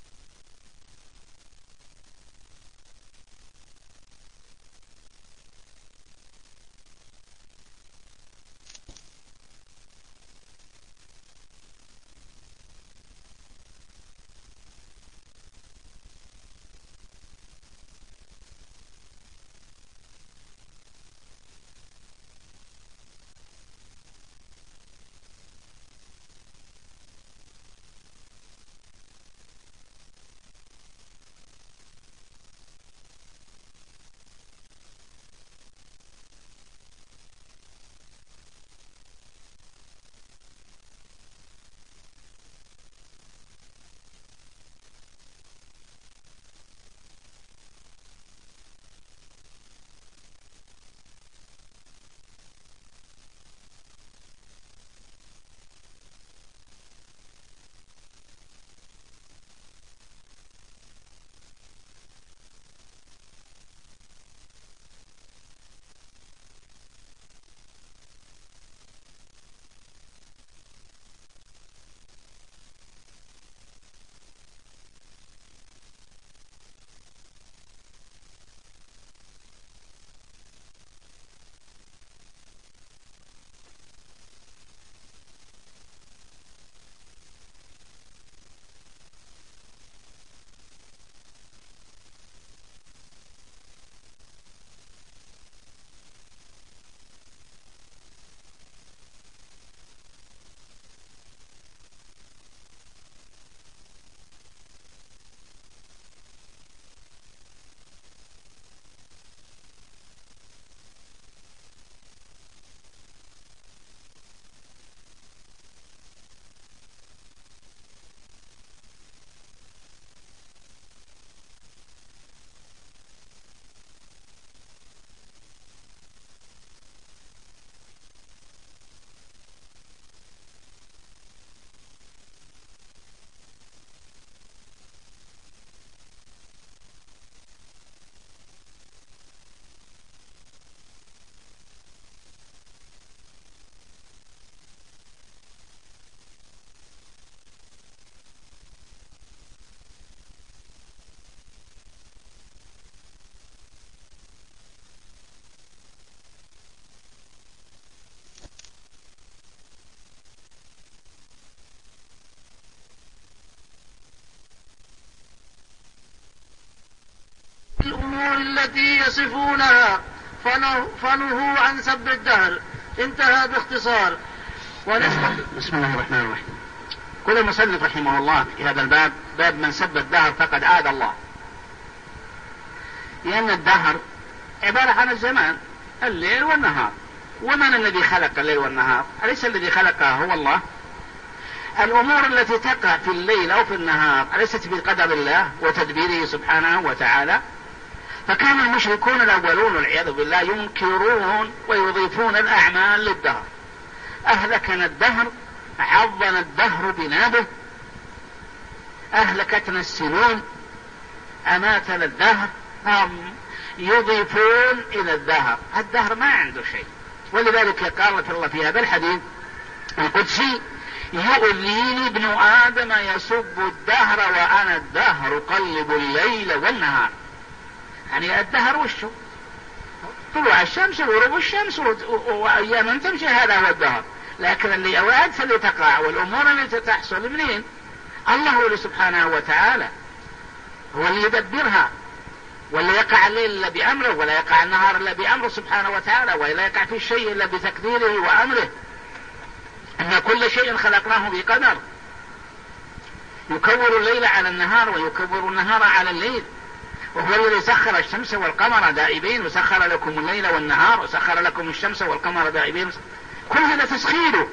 الأمور التي يصفونها فنهوا عن سب الدهر. انتهى باختصار. بسم الله الرحمن الرحيم. قال المصنف رحمه الله في هذا الباب باب من سب الدهر فقد آذى الله، لأن الدهر عبارة عن الزمان الليل والنهار. ومن الذي خلق الليل والنهار؟ أليس الذي خلقها هو الله؟ الأمور التي تقع في الليل أو في النهار أليست بقدر الله وتدبيره سبحانه وتعالى؟ فكان المشركون الأولون والعياذ بالله ينكرون ويضيفون الأعمال للدهر. أهلكنا الدهر، عضنا الدهر بنابه، أهلكتنا السنون، أماتنا الدهر. هم يضيفون إلى الدهر، الدهر ما عنده شيء. ولذلك قال الله في هذا الحديث القدسي: يؤذيني ابن آدم يسب الدهر وأنا الدهر أقلب الليل والنهار. يعني الدهر وشه؟ طلوع الشمس وغروب الشمس وأيام تمشي، هذا هو الدهر. لكن اللي أوقات اللي تقع والأمور التي تحصل منين؟ الله سبحانه وتعالى هو اللي يدبرها. ولا يقع الليل إلا بأمره، ولا يقع النهار إلا بأمره سبحانه وتعالى، ولا يقع في الشيء إلا بتقديره وأمره. أن كل شيء خلقناه بقدر. يكور الليل على النهار ويكور النهار على الليل، وهو الذي سخر الشمس والقمر دائبين، وسخر لكم الليل والنهار، وسخر لكم الشمس والقمر دائبين. كل هذا تسخيره.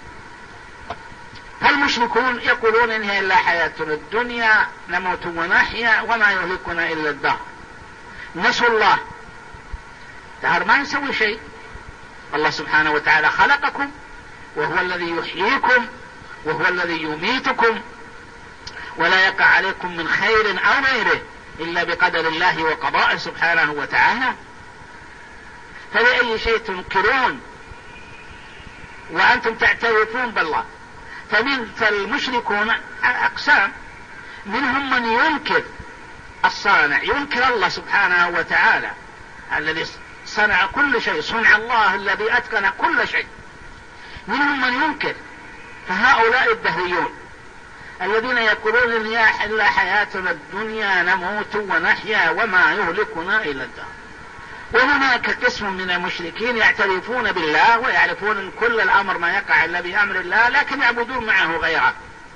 فالمشركون يقولون إن هي إلا حياتنا الدنيا نموت ونحيا وما يهلكنا إلا الدهر. نسوا الله، الدهر ما يسوي شيء. الله سبحانه وتعالى خلقكم، وهو الذي يحييكم، وهو الذي يميتكم، ولا يقع عليكم من خير أو غيره إلا بقدر الله وقضاء سبحانه وتعالى. فلأي شيء تنكرون وأنتم تعترفون بالله؟ فمن فالمشركون أقسام، منهم من ينكر الصانع، ينكر الله سبحانه وتعالى الذي صنع كل شيء، صنع الله الذي أتقن كل شيء. منهم من ينكر، فهؤلاء الدهريون الذين يقولون إن هي إلا حياتنا الدنيا نموت ونحيا وما يهلكنا إلا الدهر. وهناك قسم من المشركين يعترفون بالله ويعرفون ان كل الامر ما يقع الا بامر الله، لكن يعبدون معه غيره.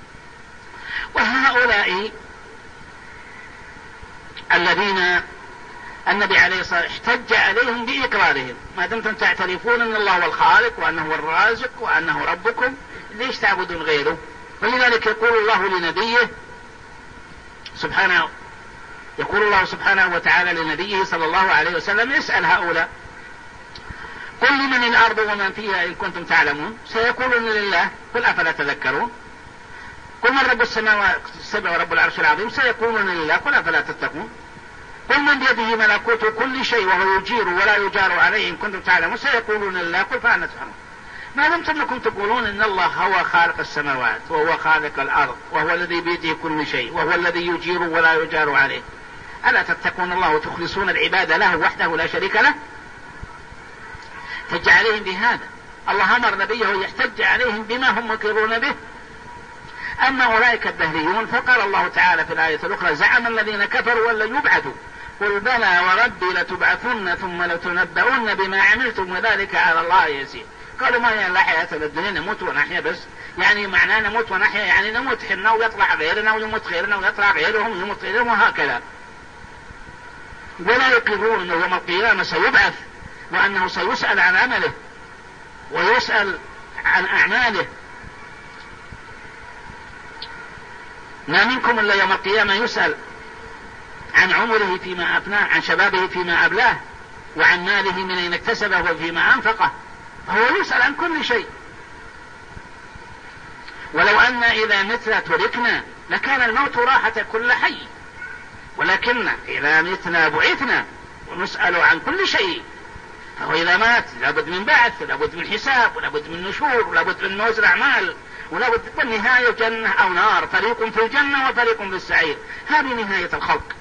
وهؤلاء الذين النبي عليه الصلاة والسلام احتج عليهم بإقرارهم: ما دمتم تعترفون ان الله هو الخالق وانه هو الرازق وانه ربكم، ليش تعبدون غيره؟ ولذلك يقول الله لنبيه سبحانه يقول الله سبحانه وتعالى لنبيه صلى الله عليه وسلم: اسأل هؤلاء قل لمن الأرض ومن فيها إن كنتم تعلمون، سيقولون لله قل أفلا تذكرون. قل من رب السماوات السبع ورب العرش العظيم، سيقولون لله قل أفلا تتقون. قل من بيده ملكوت كل شيء وهو يجير ولا يجار عليه إن كنتم تعلمون، سيقولون لله قل فأنا تفعلون. ما دمتم انكم تقولون ان الله هو خالق السماوات وهو خالق الأرض وهو الذي بيده كل شيء وهو الذي يجير ولا يجار عليه، ألا تتقون الله وتخلصون العبادة له وحده لا شريك له؟ احتج عليهم بهذا. الله أمر نبيه يحتج عليهم بما هم مقرون به. أما أولئك الدهريون فقال الله تعالى في الآية الأخرى: زعم الذين كفروا ولن يبعثوا قل بلى وربي لتبعثن ثم لتنبؤن بما عملتم وذلك على الله يسير. قالوا ما هي إلا حياتنا الدنيا نموت ونحيا بس، يعني معناه نموت ونحيا يعني نموت حنا ويطلع غيرنا ويموت غيرنا ويطلع غيرهم ويموت غيرهم وهكذا. ولا يقرون أنه يوم القيامة سيبعث وأنه سيسأل عن عمله ويسأل عن أعماله. ما منكم إلا يوم القيامة يسأل عن عمره فيما أفناه، عن شبابه فيما أبلاه، وعن ماله من أين اكتسبه وفيما أنفقه. هو يسأل عن كل شيء. ولو أن إذا متنا تركنا لكان الموت راحة كل حي، ولكن إذا متنا بعثنا ونسأل عن كل شيء. فهو إذا مات لابد من بعث، لابد من حساب، ولابد من نشور، لابد من نوزر أعمال، ولابد من نهاية جنة أو نار، فريق في الجنة وفريق في السعير. هذه نهاية الخلق.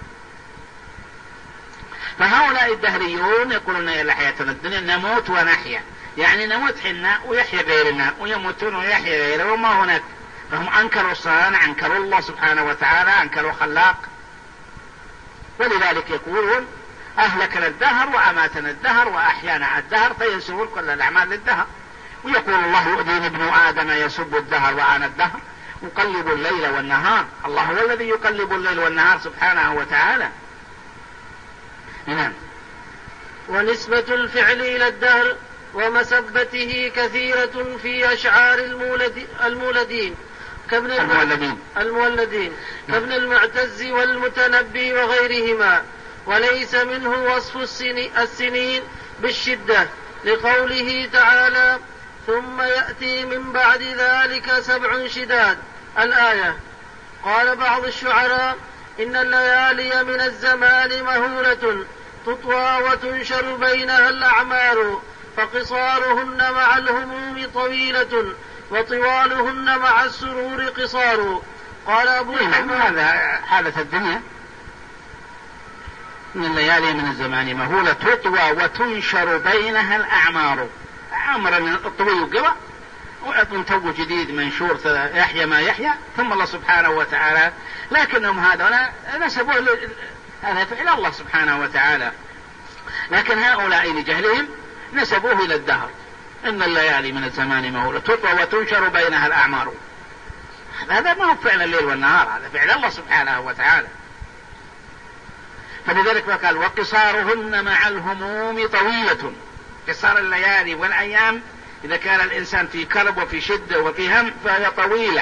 فهؤلاء الدهريون يقولون إلا حياتنا الدنيا نموت ونحيا، يعني نموت حنا ويحيى غيرنا ويموتون ويحيى غيره وما هناك. فهم أنكروا الصانع، أنكروا الله سبحانه وتعالى، أنكروا خلاق. ولذلك يقولون أهلكنا الدهر وأماتنا الدهر وأحيانا الدهر، فينسبون كل الأعمال للدهر. ويقول الله: يؤذيني ابن آدم يسب الدهر وأنا الدهر أقلب الليل والنهار. الله هو الذي يقلب الليل والنهار سبحانه وتعالى. نعم. ونسبة الفعل إلى الدهر ومسبته كثيرة في أشعار المولد المولدين كابن المولدين, المولدين كابن المعتز والمتنبي وغيرهما، وليس منه وصف السنين بالشدة لقوله تعالى ثم يأتي من بعد ذلك سبع شداد الآية. قال بعض الشعراء إن الليالي من الزمان مهولة تطوى وتنشر بينها الأعمار فقصارهن مع الهموم طويلة وطوالهن مع السرور قصار. قال أبو حماد هذا حالة الدنيا، إن الليالي من الزمان مهولة تطوى وتنشر بينها الأعمار، عمر الطويل قوى وعطن تو جديد منشور يحيى ما يحيى، ثم الله سبحانه وتعالى لكنهم هذا نسبوه هذا فعل الله سبحانه وتعالى، لكن هؤلاء لجهلهم نسبوه إلى الدهر. إن الليالي من الزمان مهولة تطوى وتنشر بينها الأعمار، هذا ما هو فعل الليل والنهار، هذا فعل الله سبحانه وتعالى. فلذلك قال وقصارهن مع الهموم طويلة، قصار الليالي والأيام إذا كان الإنسان في كرب وفي شدة وفي هم فهي طويلة،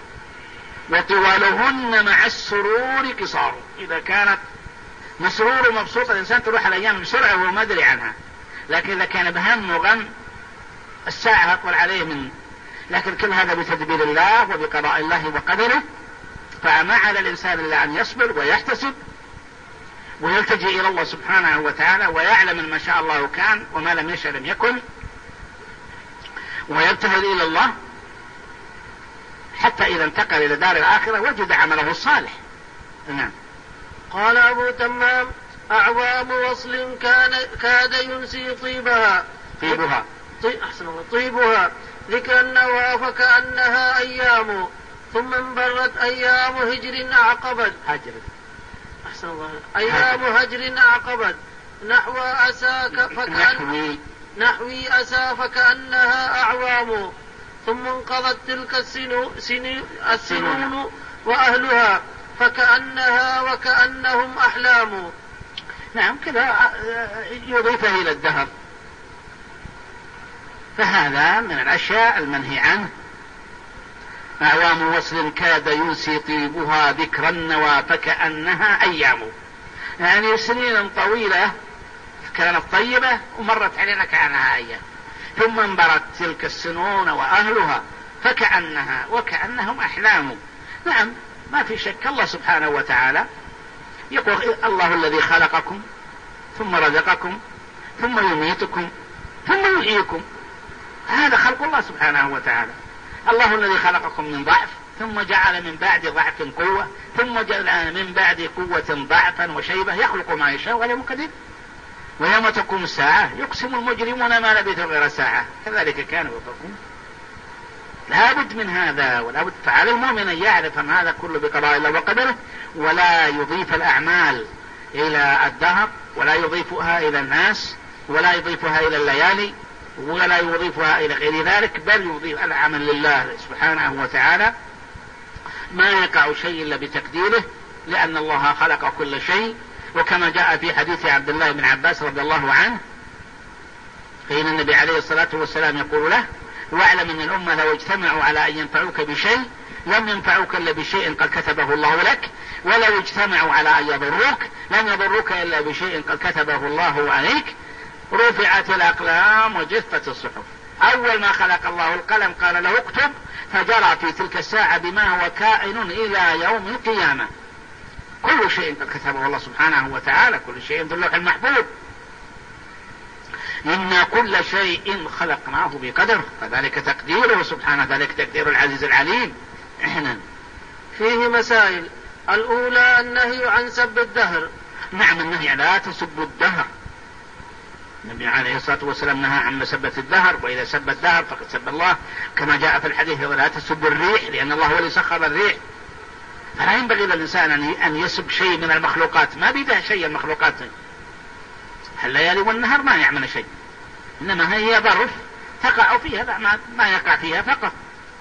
وطوالهن مع السرور قصار، إذا كانت مسرور ومبسوط الإنسان تروح الأيام بسرعة وهو ما أدري عنها، لكن إذا كان بهم وغم الساعة أطول عليه من، لكن كل هذا بتدبير الله وبقضاء الله وقدره، فما على الإنسان إلا أن يصبر ويحتسب ويلتجئ إلى الله سبحانه وتعالى ويعلم أن ما شاء الله كان وما لم يشأ لم يكن، ويبتهل إلى الله حتى إذا انتقل إلى دار الآخرة وجد عمله الصالح. نعم. قال أبو تمام أعوام وصل كان كاد ينسي طيبها طيبها أحسن الله طيبها ذكر النوى فكأنها أيام ثم انبرت أيام هجر أعقبت هجر أحسن الله أيام هجر أعقبت نحو أساك فكأن نحوي أسى فكأنها أعوام ثم انقضت تلك السنو سنو السنون وأهلها فكأنها وكأنهم أحلام. نعم كذا يضيفه إلى الدهر، فهذا من الأشياء المنهي عنه. أعوام وصل كاد ينسي طيبها ذكر النوى فكأنها أيام، يعني سنين طويلة كانت طيبة ومرت علينا كأنها أيام، ثم انبرت تلك السنون وأهلها فكأنها وكأنهم أحلام. نعم ما في شك الله سبحانه وتعالى يقول الله الذي خلقكم ثم رزقكم ثم يميتكم ثم يحييكم، هذا خلق الله سبحانه وتعالى. الله الذي خلقكم من ضعف ثم جعل من بعد ضعف قوة ثم جعل من بعد قوة ضعفا وشيبة، يخلق ما يشاء ولا مقدر. ويوم تقوم الساعة يقسم المجرمون ما لبثوا غير ساعة كذلك كانوا يفكون. لا بد من هذا ولا بد، فعلى المؤمن أن يعرف أن هذا كله بقضاء الله وقدره، ولا يضيف الأعمال إلى الدهر ولا يضيفها إلى الناس ولا يضيفها إلى الليالي ولا يضيفها إلى غير ذلك، بل يضيف العمل لله سبحانه وتعالى. ما يقع شيء إلا بتقديره، لأن الله خلق كل شيء، وكما جاء في حديث عبد الله بن عباس رضي الله عنه فإن النبي عليه الصلاة والسلام يقول له واعلم أن الأمة لو اجتمعوا على أن ينفعوك بشيء لم ينفعوك إلا بشيء قد كتبه الله لك، ولو اجتمعوا على أن يضروك لم يضروك إلا بشيء قد كتبه الله عليك. رفعت الأقلام وجفت الصحف. أول ما خلق الله القلم قال له اكتب، فجرى في تلك الساعة بما هو كائن إلى يوم القيامة. كل شيء قد كتبه الله سبحانه وتعالى، كل شيء في اللوح المحفوظ. إن كل شيء خلقناه بقدر، فذلك تقديره سبحانه، ذلك تقدير العزيز العليم. احنا فيه مسائل. الأولى النهي عن سب الدهر. نعم النهي لا تسب الدهر. النبي عليه الصلاة والسلام نهى عن مسبة الدهر، وإذا سب الدهر فقد سب الله، كما جاء في الحديث ولا تسب الريح لأن الله هو اللي سخر الريح. فلا ينبغي للإنسان أن يسب شيء من المخلوقات، ما بيده شيء المخلوقات، الليالي والنهار ما يعمل شيء، إنما هي ظرف تقع فيها ما يقع فيها فقط.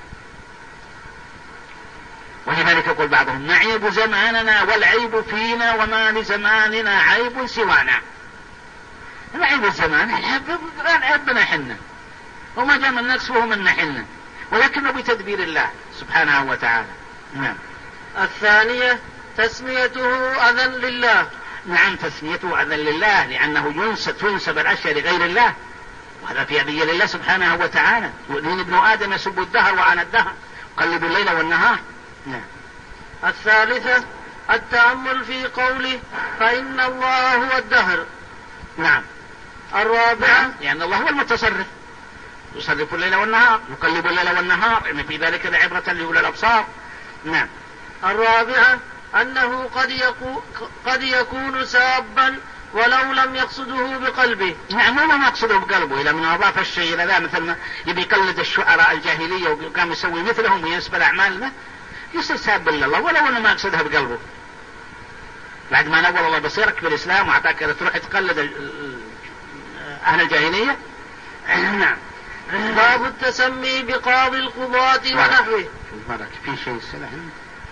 ولذلك يقول بعضهم نعيب زماننا والعيب فينا وما لزماننا عيب سوانا. لعب الزمان الآن عبنا حنا، وما جاء من نقص وهو من حنا، ولكنه بتدبير الله سبحانه وتعالى. نعم. الثانية تسميته أذى لله. نعم، تسميته أذى لله، لأنه ينسب تنسب الأشياء لغير الله، وهذا في أذية لله سبحانه وتعالى. يؤذين ابن آدم يسب الدهر وأنا الدهر، قلب الليل والنهار. نعم. الثالثة التأمل في قوله فإن الله هو الدهر. نعم. الرابعة نعم. لأن الله هو المتصرف، يصرف الليل والنهار، يقلب الليل والنهار، إن في ذلك لعبرة لأولي الأبصار. نعم. الرابعة أنه قد يكون, قد يكون سابا ولو لم يقصده بقلبه. نعم، ما ما يقصده بقلبه، إلى من أضاف الشيء إلى ذا، مثل ما يبي يقلد الشعراء الجاهلية وقام يسوي مثلهم وينسب الأعمال له، يصير ساب لله ولو أنه ما يقصدها بقلبه. بعد ما نور الله بصيرك بالإسلام وعطاك تروح تقلد أهل الجاهلية. نعم. باب التسمي بقاضي القضاة ونحوه. في شيء سلام.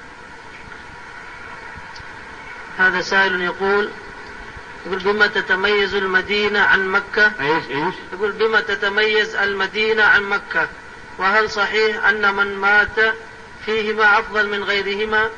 هذا سائل يقول يقول بما تتميز المدينة عن مكة؟ ايش ايش؟ يقول بما تتميز المدينة عن مكة، وهل صحيح أن من مات فيهما أفضل من غيرهما؟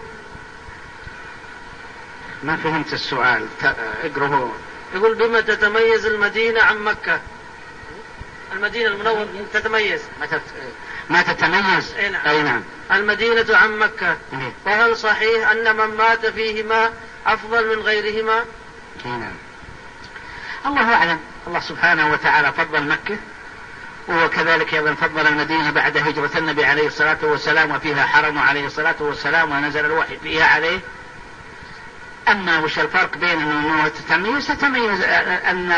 ما فهمت السؤال، اقرأه. يقول بما تتميز المدينة عن مكة، المدينة المنورة تتميز ما تتميز. أي نعم. أي نعم. المدينة عن مكة، إيه؟ وهل صحيح أن من مات فيهما أفضل من غيرهما؟ أي نعم. الله أعلم. الله سبحانه وتعالى فضل مكة، وكذلك أيضا فضل المدينة بعد هجرة النبي عليه الصلاة والسلام، وفيها حرم عليه الصلاة والسلام ونزل الوحي فيها عليه. أما وش الفرق بين أنه تتميز؟ تتميز أن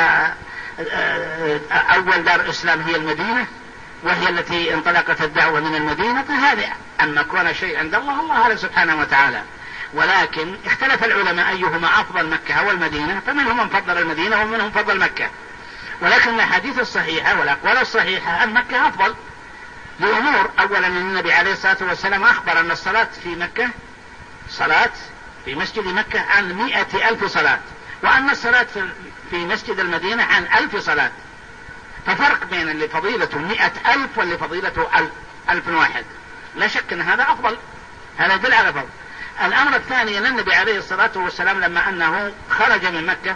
أول دار إسلام هي المدينة، وهي التي انطلقت الدعوة من المدينة، فهذا أما كون شيء عند الله الله على سبحانه وتعالى. ولكن اختلف العلماء أيهما أفضل، مكة أو المدينة، فمنهم من فضل المدينة ومنهم فضل مكة. ولكن الحديث الصحيحة والأقوال الصحيحة أن مكة أفضل لأمور. أولا النبي عليه الصلاة والسلام أخبر أن الصلاة في مكة، صلاة في مسجد مكة عن مئة ألف صلاة، وأن الصلاة في مسجد المدينة عن ألف صلاة، ففرق بين اللي فضيلته مئة ألف واللي فضيلته ألف, ألف واحد. لا شك أن هذا أفضل، هذا يدل على فضل. الأمر الثاني أن النبي عليه الصلاة والسلام لما أنه خرج من مكة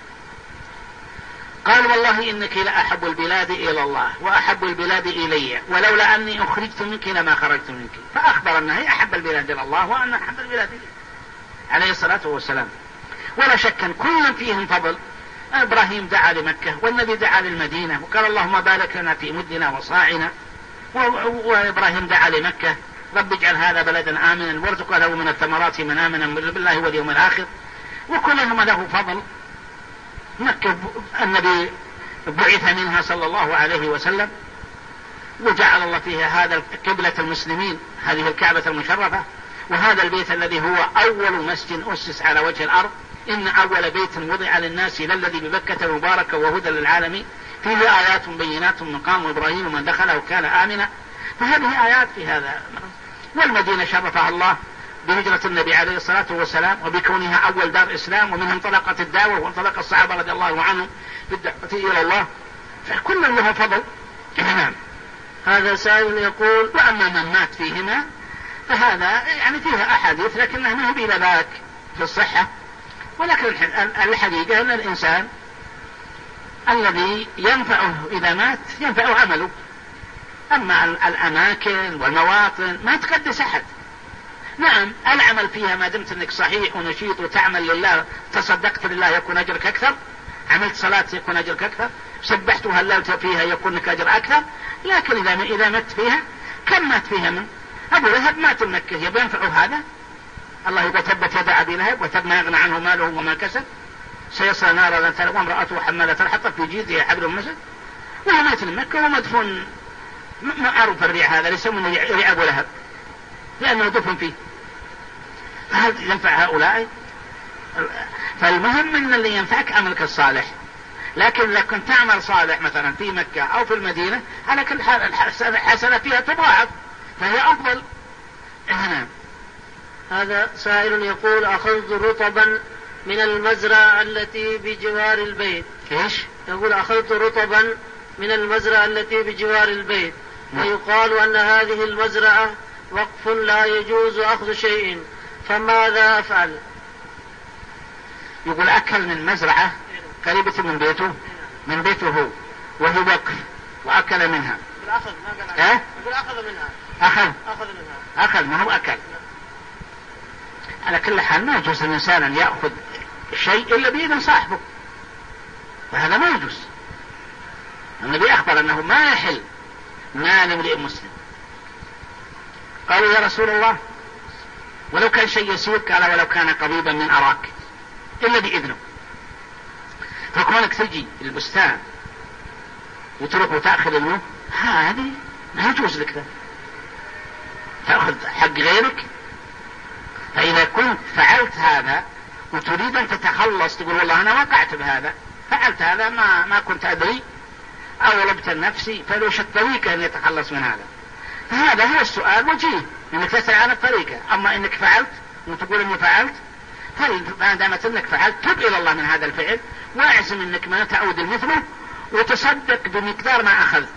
قال والله إنك لأحب البلاد إلى الله وأحب البلاد إلي، ولولا أني أخرجت منك لما خرجت منك، فأخبر أنها هي أحب البلاد إلى الله وأن أحب البلاد إلي عليه الصلاة والسلام. ولا شك أن كل فيهم فضل. إبراهيم دعا لمكة والنبي دعا للمدينة وقال اللهم بارك لنا في مدنا وصاعنا، وإبراهيم دعا لمكة رب اجعل هذا بلدا آمنا وارزق له من الثمرات من آمن بالله واليوم الآخر، وكلهم له فضل. مكة النبي بعث منها صلى الله عليه وسلم، وجعل الله فيها هذا قبلة المسلمين، هذه الكعبة المشرفة، وهذا البيت الذي هو أول مسجد أسس على وجه الأرض. إن أول بيت وضع للناس للذي ببكة مباركة وهدى للعالمين، فيه آيات بينات مقام إبراهيم ومن دخله كان آمنا. فهذه آيات في هذا. والمدينة شرفها الله بهجرة النبي عليه الصلاة والسلام، وبكونها أول دار إسلام، ومنها انطلقت الدعوة وانطلق الصحابة رضي الله عنهم بالدعوة إلى الله، فكل لها فضل. نعم. هذا سائل يقول وأما من مات فيهما فهذا يعني فيها أحاديث لكنها ما هي بلا ذاك في الصحة. ولكن الحقيقة أن الإنسان الذي ينفعه إذا مات ينفعه عمله. أما الأماكن والمواطن ما تقدس أحد. نعم العمل فيها ما دمت أنك صحيح ونشيط وتعمل لله، تصدقت لله يكون أجرك أكثر، عملت صلاة يكون أجرك أكثر، سبحتها الله فيها يكون لك أجر أكثر. لكن إذا إذا مت فيها كم مات فيها من أبو لهب مات مكة، يبي ينفعه هذا؟ الله يقول تبت يد أبي لهب وتب ما يغنى عنه ماله وما كسب سيصلى نارا ذات لهب وامرأته حمالة الحطب في جيدها حبل من مسد، وهو مات من مكة ومدفون. ما أعرف الريع هذا يسمونه ريع أبو لهب لأنه دفن فيه. فهل ينفع هؤلاء؟ فالمهم أن اللي ينفعك عملك الصالح. لكن لو كنت تعمل صالح مثلا في مكة أو في المدينة على كل حال الحسنة فيها تضاعف فهي أفضل. هنا هذا سائل يقول أخذت رطبا من المزرعة التي بجوار البيت. إيش؟ يقول أخذت رطبا من المزرعة التي بجوار البيت ويقال أن هذه المزرعة وقف لا يجوز أخذ شيء فماذا أفعل؟ يقول أكل من مزرعة قريبة من بيته من بيته هو وهي وقف وأكل منها. أخذ ما قال يقول أخذ منها. أخذ أخذ منها. أخذ ما هو أكل. على كل حال ما يجوز الإنسان أن يأخذ شيء إلا بإذن صاحبه، وهذا ما يجوز. النبي أخبر أنه ما يحل مال امرئ مسلم. قالوا يا رسول الله ولو كان شيء يسير؟ قال ولو كان قريبا من أراك إلا بإذنه. فكونك تجي البستان وتروح وتأخذ منه هذه ما يجوز لك، تأخذ حق غيرك. فإذا كنت فعلت هذا وتريد أن تتخلص تقول والله أنا وقعت بهذا، فعلت هذا ما, ما كنت أدري أو لبت نفسي، فلوش الطريقة أن يتخلص من هذا. فهذا هو السؤال وجيه أنك تسأل عن الطريقة. أما أنك فعلت وتقول أني فعلت، فما دامت أنك فعلت تب إلى الله من هذا الفعل واعزم أنك ما تعود مثله وتصدق بمقدار ما أخذت،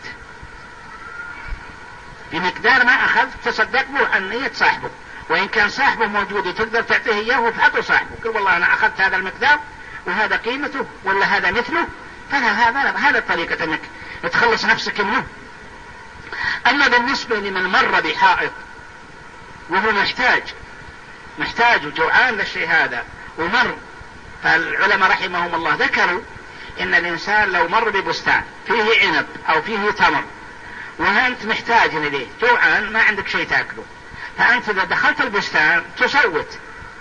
بمقدار ما أخذت تصدق به عن نية صاحبه. وإن كان صاحبه موجود وتقدر تعطيه إياه فأعطه صاحبه، قل والله أنا أخذت هذا المقدار وهذا قيمته ولا هذا مثله، فلا هذا هذا طريقة أنك تخلص نفسك منه. أما بالنسبة لمن مر بحائط وهو محتاج محتاج وجوعان للشيء هذا ومر، فالعلماء رحمهم الله ذكروا إن الإنسان لو مر ببستان فيه عنب أو فيه تمر وأنت محتاج إليه جوعان ما عندك شيء تأكله، فأنت إذا دخلت البستان تصوت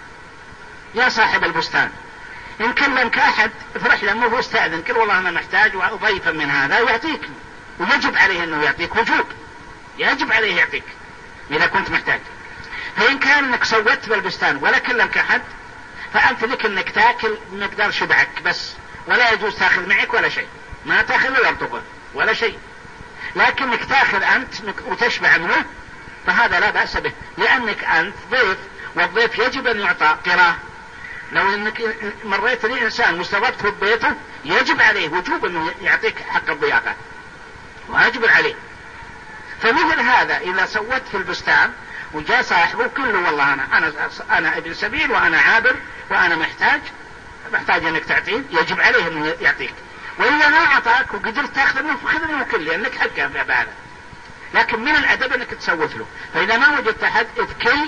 يا صاحب البستان، إن كلمك أحد افرح لما هو استأذن قل والله أنا محتاج وضيفا من هذا يعطيك، ويجب عليه أنه يعطيك، وجوب يجب عليه يعطيك إذا كنت محتاج. فإن كان أنك صوت بالبستان ولا كلمك أحد فأنت لك أنك تأكل مقدار شبعك بس، ولا يجوز تأخذ معك ولا شيء، ما تأخذ ولا ارتقى ولا شيء، لكنك تأخذ أنت وتشبع منه فهذا لا بأس به، لأنك أنت ضيف، والضيف يجب أن يعطى قراه. لو أنك مريت لإنسان واستضفته ببيته يجب عليه وجوب أنه يعطيك حق الضيافة، واجب عليه. فمثل هذا إذا سوت في البستان وجاء صاحبه كله والله أنا أنا أنا ابن سبيل وأنا عابر وأنا محتاج محتاج أنك تعطيه، يجب عليه أنه يعطيك، وإذا ما أعطاك وقدرت تأخذ منه فخذ منه كله لأنك حقه بهذا، لكن من الأدب أنك تسوت له. فإذا ما وجدت أحد اذكي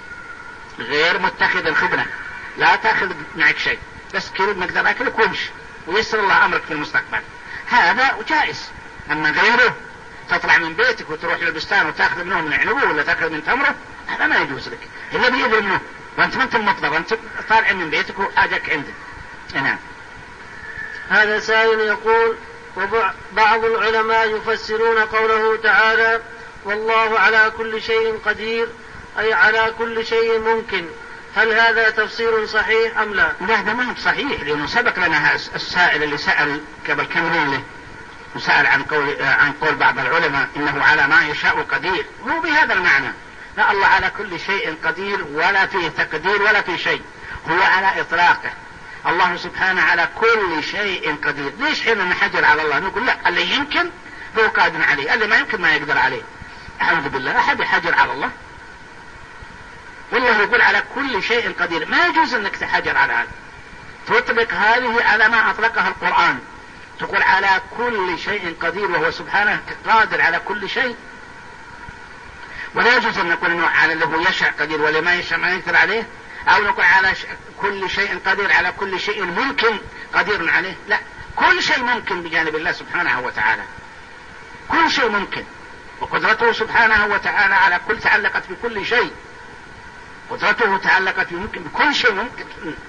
غير متخذ الخبرة، لا تأخذ معك شيء بس كل مقدار أكلك وامشي ويسر الله أمرك في المستقبل، هذا جائز. أما غيره تطلع من بيتك وتروح للبستان وتأخذ منه من عنبه ولا تأخذ من تمره هذا ما يجوز لك إلا بإذن منه، وأنت ما أنت مضطر، أنت طالع من بيتك وحاجك عندك. نعم. هذا سائل يقول وبعض العلماء يفسرون قوله تعالى والله على كل شيء قدير أي على كل شيء ممكن، هل هذا تفسير صحيح أم لا؟ لا هذا ما هو صحيح، لأنه سبق لنا السائل اللي سأل قبل كم ليلة وسأل عن قول عن قول بعض العلماء إنه على ما يشاء قدير، هو بهذا المعنى. لا الله على كل شيء قدير ولا فيه تقدير ولا فيه شيء، هو على إطلاقه. الله سبحانه على كل شيء قدير. ليش حين نحجر على الله نقول لا اللي يمكن هو قادر عليه، اللي ما يمكن ما يقدر عليه؟ أعوذ بالله، أحد يحجر على الله؟ والله يقول على كل شيء قدير، ما يجوز أنك تحجر على هذا، تطلق هذه على ما أطلقها القرآن، تقول على كل شيء قدير وهو سبحانه قادر على كل شيء. ولا يجوز أن نقول أنه على اللي هو يشاء قدير واللي ما يشاء ما يقدر عليه، أو نقول على كل شيء قدير على كل شيء ممكن قدير عليه، لا، كل شيء ممكن بجانب الله سبحانه وتعالى، كل شيء ممكن، وقدرته سبحانه وتعالى على كل تعلقت بكل شيء، قدرته تعلقت بممكن بكل شيء ممكن،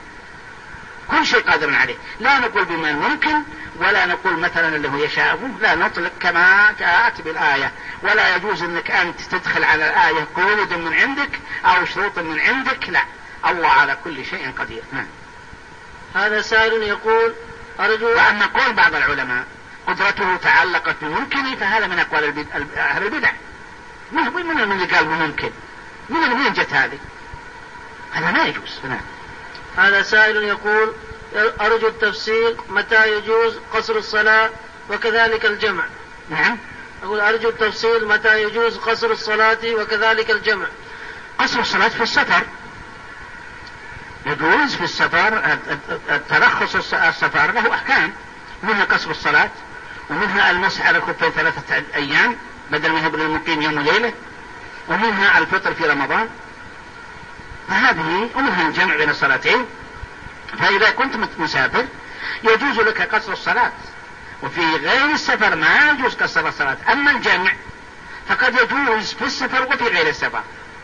كل شيء قادر عليه. لا نقول بما ممكن ولا نقول مثلا اللي هو يشاءه، لا نطلق كما جاءت بالآية. ولا يجوز انك انت تدخل على الآية قيود من عندك او شروط من عندك، لا، الله على كل شيء قدير. نعم. هذا سائل يقول أرجو. وأما قول بعض العلماء قدرته تعلقت بممكن فهذا من أقوال أهل البدع، من من اللي قال بممكن؟ من وين جت هذه؟ هذا ما يجوز. نعم. هذا سائل يقول أرجو التفصيل متى يجوز قصر الصلاة وكذلك الجمع. نعم. أقول أرجو التفصيل متى يجوز قصر الصلاة وكذلك الجمع. قصر الصلاة في السفر يجوز، في السفر الترخص السفر له أحكام، منها قصر الصلاة، ومنها المسح على الخفين ثلاثة أيام بدل ما يبقى المقيم يوم وليلة، ومنها الفطر في رمضان، فهذه ومنها الجمع بين الصلاتين. فإذا كنت مسافر يجوز لك قصر الصلاة، وفي غير السفر ما يجوز قصر الصلاة. أما الجمع فقد يجوز في السفر وفي غير السفر.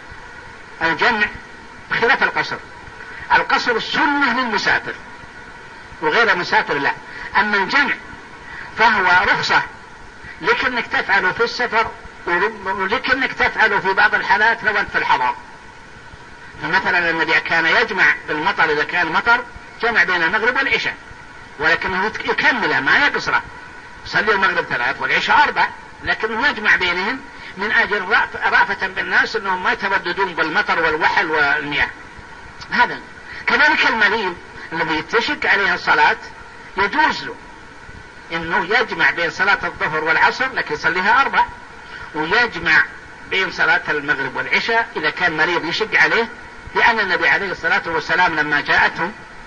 الجمع خلاف القصر، القصر السنة للمسافر وغير المسافر لا. أما الجمع فهو رخصة لك انك تفعله في السفر، ولك انك تفعله في بعض الحالات لو انت في الحضر. فمثلا النبي كان يجمع بالمطر، اذا كان مطر جمع بين المغرب والعشاء، ولكنه يكمله ما يقصره، صلي المغرب ثلاث والعشاء اربع، لكنه يجمع بينهم من اجل رأفة بالناس انهم ما يترددون بالمطر والوحل والمياه. هذا كذلك المريض الذي تشك عليه الصلاة يجوز له انه يجمع بين صلاة الظهر والعصر لكن يصليها اربع، ويجمع بين صلاة المغرب والعشاء اذا كان مريض يشق عليه، لان النبي عليه الصلاة والسلام لما جاءته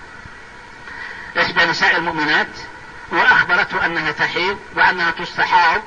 احدى نساء المؤمنات واخبرته انها تحيض وانها تستحاض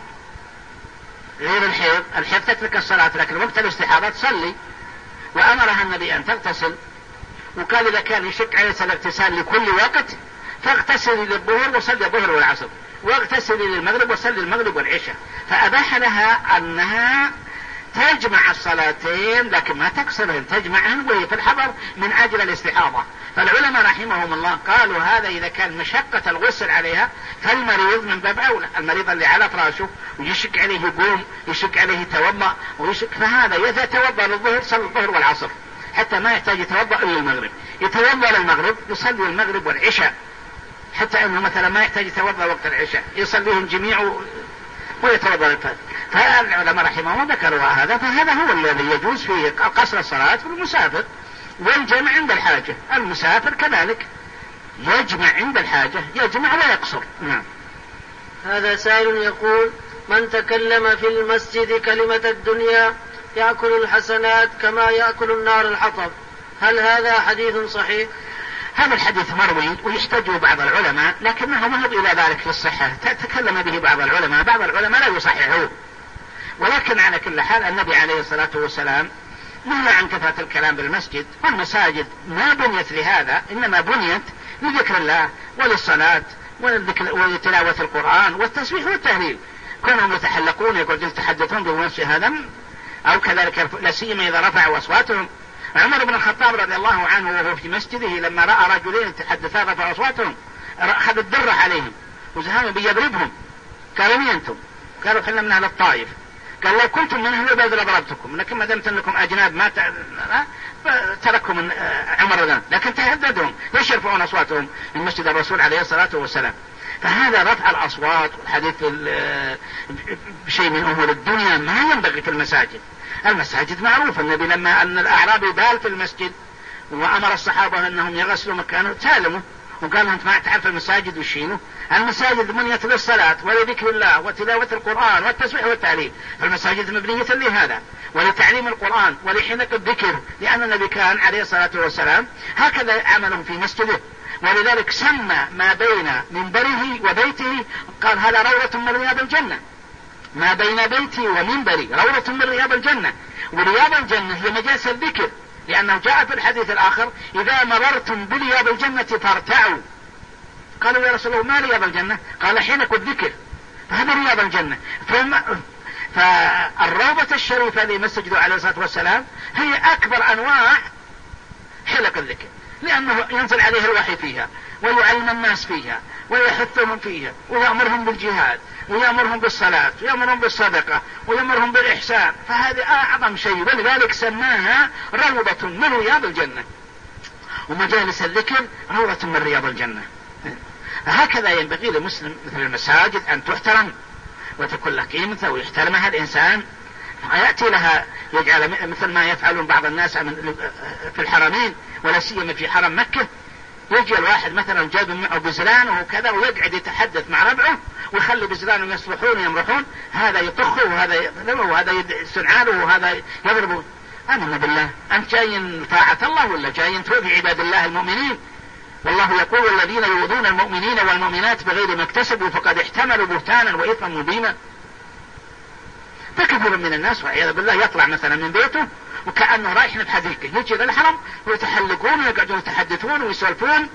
غير الحيض، الحيض تترك الصلاة لكن وقت الاستحاضة تصلي، وامرها النبي ان تغتسل، وقال اذا كان يشك عليه الاغتسال لكل وقت فاغتسلي للظهر وصلي الظهر والعصر، واغتسلي للمغرب وصلي المغرب والعشاء. فأباح لها أنها تجمع الصلاتين لكن ما تكسرهن، تجمعهن وهي في الحضر من أجل الاستحاضة. فالعلماء رحمهم الله قالوا هذا إذا كان مشقة الغسل عليها فالمريض من باب أولى، المريض اللي على فراشه ويشك عليه يقوم، يشك عليه يتوضأ ويشك، فهذا إذا توضأ للظهر صلى الظهر والعصر حتى ما يحتاج يتوضأ إلا المغرب، يتوضأ للمغرب يصلي المغرب والعشاء، حتى انه مثلا ما يحتاج يتوضا وقت العشاء يصليهم جميع ويتوضا للفجر. فالعلماء رحمهم الله ذكروا هذا، فهذا هو الذي يجوز فيه قصر الصلاة في المسافر، والجمع عند الحاجة. المسافر كذلك يجمع عند الحاجة، يجمع ولا يقصر. نعم. هذا سائل يقول: من تكلم في المسجد كلمة الدنيا يأكل الحسنات كما يأكل النار الحطب، هل هذا حديث صحيح؟ هذا الحديث مروي ويحتج بعض العلماء، لكنه مهب إلى ذلك في الصحة، تكلم به بعض العلماء، بعض العلماء لا يصححوه. ولكن على كل حال النبي عليه الصلاة والسلام نهى عن كثرة الكلام بالمسجد، والمساجد ما بنيت لهذا، إنما بنيت لذكر الله وللصلاة ولتلاوة القرآن والتسبيح والتهليل. كانوا يتحلقون يقولون يتحدثون بالمسجد هذا، أو كذلك لا سيما إذا رفعوا أصواتهم. عمر بن الخطاب رضي الله عنه وهو في مسجده لما رأى رجلين يتحدثان رفعوا أصواتهم أخذ الدرة عليهم وزهام بيضربهم، قالوا مين أنتم؟ قالوا حنا من أهل الطائف. قال لو كنتم من أهل البلد لضربتكم، لكن ما دمت أنكم أجناب ما ترككم عمر ذا، لكن تهددهم ليش يرفعون أصواتهم من مسجد الرسول عليه الصلاة والسلام. فهذا رفع الأصوات والحديث بشيء من أمور الدنيا ما ينبغي في المساجد. المساجد معروف، النبي لما أن الأعرابي بال في المسجد وأمر الصحابة أنهم يغسلوا مكانه سالموا وقال لهم ما تعرف المساجد وشينوا. المساجد بنيت للصلاة ولذكر الله وتلاوة القرآن والتسبيح والتعليم، فالمساجد مبنية لهذا ولتعليم القرآن ولحلق الذكر، لأن النبي كان عليه الصلاة والسلام هكذا عملهم في مسجده، ولذلك سمى ما بين منبره وبيته قال هذا روضة من رياض الجنة، ما بين بيتي ومنبري روضة من رياض الجنة. ورياض الجنة هي مجالس الذكر، لأنه جاء في الحديث الآخر إذا مررتم برياض الجنة فارتعوا. قالوا يا رسول الله ما رياض الجنة؟ قال حينك الذكر، فهذا رياض الجنة. فالروضة الشريفة لمسجد عليه الصلاة والسلام هي أكبر أنواع حلق الذكر، لأنه ينزل عليه الوحي فيها ويعلم الناس فيها ويحثهم فيها ويأمرهم بالجهاد ويأمرهم بالصلاة ويأمرهم بالصدقة ويأمرهم بالإحسان، فهذا أعظم شيء، ولذلك سماها روضة من رياض الجنة. ومجالس الذكر روضة من رياض الجنة. هكذا ينبغي لمسلم مثل المساجد أن تحترم وتكون لها قيمتها ويحترمها الإنسان، يأتي لها يجعل مثل ما يفعلون بعض الناس في الحرمين ولا سيما في حرم مكة، يجي الواحد مثلا جايب معه بزلان وكذا ويقعد يتحدث مع ربعه ويخلي بزلانه يصلحون يمرحون، هذا يطخه وهذا يضربه وهذا يسنعاله وهذا يضربه. آمنا بالله، أنت جاي طاعة الله ولا جاي تؤذي عباد الله المؤمنين؟ والله يقول الذين يؤذون المؤمنين والمؤمنات بغير ما اكتسبوا فقد احتملوا بهتانا وإثما مبينا. فكثير من الناس والعياذ بالله يطلع مثلا من بيته وكأنه رايح للحديقة، يجي للحرم ويتحلقون ويقعدون يتحدثون ويسولفون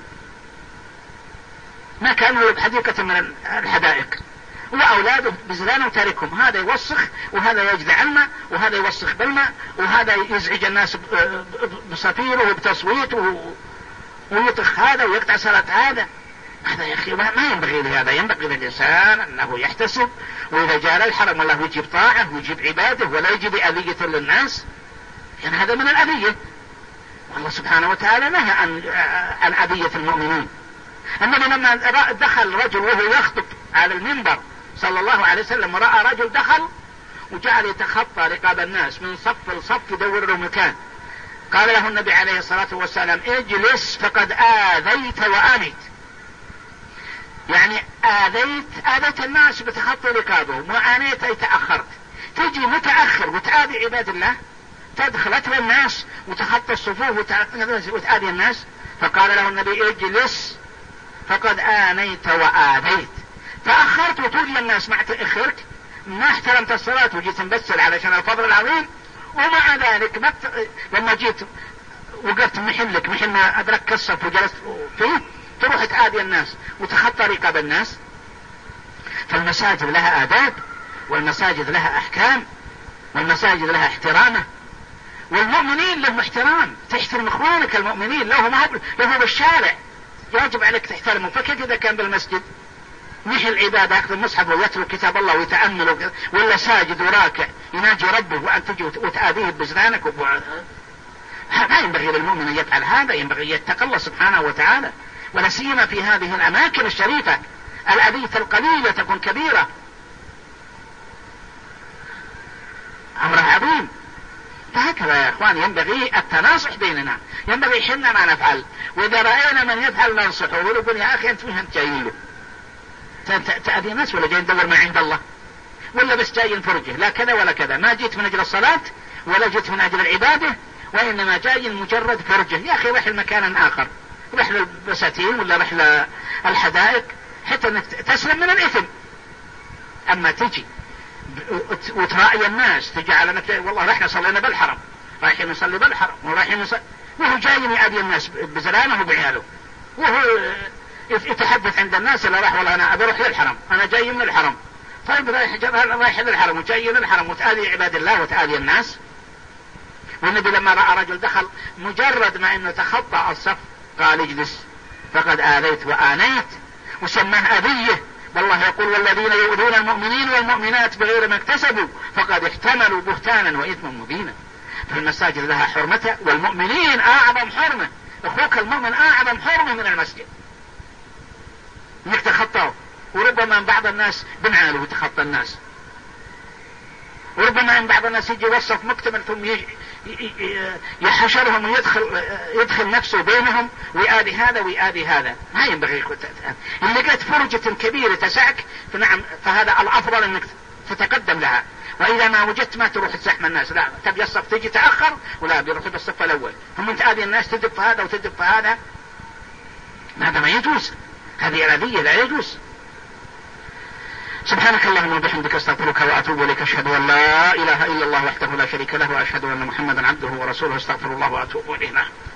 ما كانوا بحديقة من الحدائق، وأولاده بزلانه تاركهم، هذا يوسخ وهذا يجدع الماء وهذا يوسخ بالماء وهذا يزعج الناس بصفيره وبتصويته ويطخ هذا ويقطع صلاة هذا. هذا يا أخي ما ينبغي لهذا، ينبغي للإنسان أنه يحتسب، وإذا جاء الحرم الله يجيب طاعة ويجيب عباده ولا يجيب أذية للناس، يعني هذا من الأذية. والله سبحانه وتعالى نهى عن عن أذية المؤمنين. النبي لما دخل رجل وهو يخطب على المنبر صلى الله عليه وسلم ورأى رجل دخل وجعل يتخطى رقاب الناس من صف لصف يدور له مكان، قال له النبي عليه الصلاة والسلام اجلس فقد آذيت وآنيت. يعني آذيت آذيت الناس بتخطي رقابهم، وآنيت أي تأخرت. تجي متأخر وتآذي عباد الله، تدخل أترى الناس وتخطى الصفوف وتآذي الناس. فقال له النبي اجلس فقد آنيت وآذيت. تأخرت وتؤذي الناس مع تأخرك، ما احترمت الصلاة وجيت مبسل علشان الفضل العظيم، ومع ذلك مت... لما جيت وقفت محلك محل ما أدرك الصف وجلست فيه تروح تآذي الناس وتخطى رقاب الناس. فالمساجد لها آداب، والمساجد لها أحكام، والمساجد لها احترامه، والمؤمنين لهم احترام. تحترم اخوانك المؤمنين، له ما له بالشارع يجب عليك تحترمه. فكيف إذا كان بالمسجد نحي العبادة يأخذ المصحف ويتلو كتاب الله ويتأمل، ولا ساجد وراكع يناجي ربه وأن تجي وتآذيه بزنانك وبو... ما ينبغي للمؤمن أن يفعل هذا، ينبغي يتقى الله سبحانه وتعالى، ولا سيما في هذه الأماكن الشريفة. الأذية القليلة تكون كبيرة، أمر عظيم. فهكذا يا إخوان ينبغي التناصح بيننا، ينبغي حنا ما نفعل، وإذا رأينا من يفعل ننصحه ونقول يا أخي أنت فيها جايين له تأذي الناس ولا جاي ندور ما عند الله، ولا بس جاي فرجه، لا كذا ولا كذا، ما جيت من أجل الصلاة ولا جيت من أجل العبادة، وإنما جاي مجرد فرجه. يا أخي رحل مكان آخر، رحل البساتين ولا رحل الحدائق حتى تسلم من الإثم. أما تجي وترأي الناس تجي على نفسه والله رحنا صلينا بالحرم، رايحين نصلي بالحرم ورايحين نصلي، وهو جاي يأذي الناس بزلانه وبعياله، وهو يتحدث عند الناس لا راح والله أنا أروح للحرم، أنا جاي من الحرم. طيب رايح رايح للحرم وجاي للحرم وتآذي عباد الله وتآذي الناس. والنبي لما رأى رجل دخل مجرد ما إنه تخطى الصف قال اجلس فقد آذيت وآنيت، وسماه أذية. والله يقول والذين يؤذون المؤمنين والمؤمنات بغير ما اكتسبوا فقد احتملوا بهتانا وإثما مبينا. فالمساجد لها حرمتها، والمؤمنين أعظم حرمة. أخوك المؤمن أعظم حرمة من المسجد انك تخطاه. وربما من بعض الناس بنعاله يتخطى الناس، وربما من بعض الناس يجي يوصف مكتمل ثم يحشرهم ويدخل يدخل نفسه بينهم ويآذي هذا ويآذي هذا. ما ينبغي. إن لقيت فرجة كبيرة تسعك فنعم فهذا الأفضل أنك تتقدم لها، وإذا ما وجدت ما تروح تزحم الناس، لا تبي الصف تجي تأخر ولا بيروح بالصف الأول، هم تآذي الناس تدب في هذا وتدب في هذا. هذا ما يجوز، هذه الأذية لا يجوز. سبحانك اللهم وبحمدك استغفرك واتوب اليك، اشهد ان لا اله الا الله وحده لا شريك له، واشهد ان محمدا عبده ورسوله، استغفر الله واتوب اليه.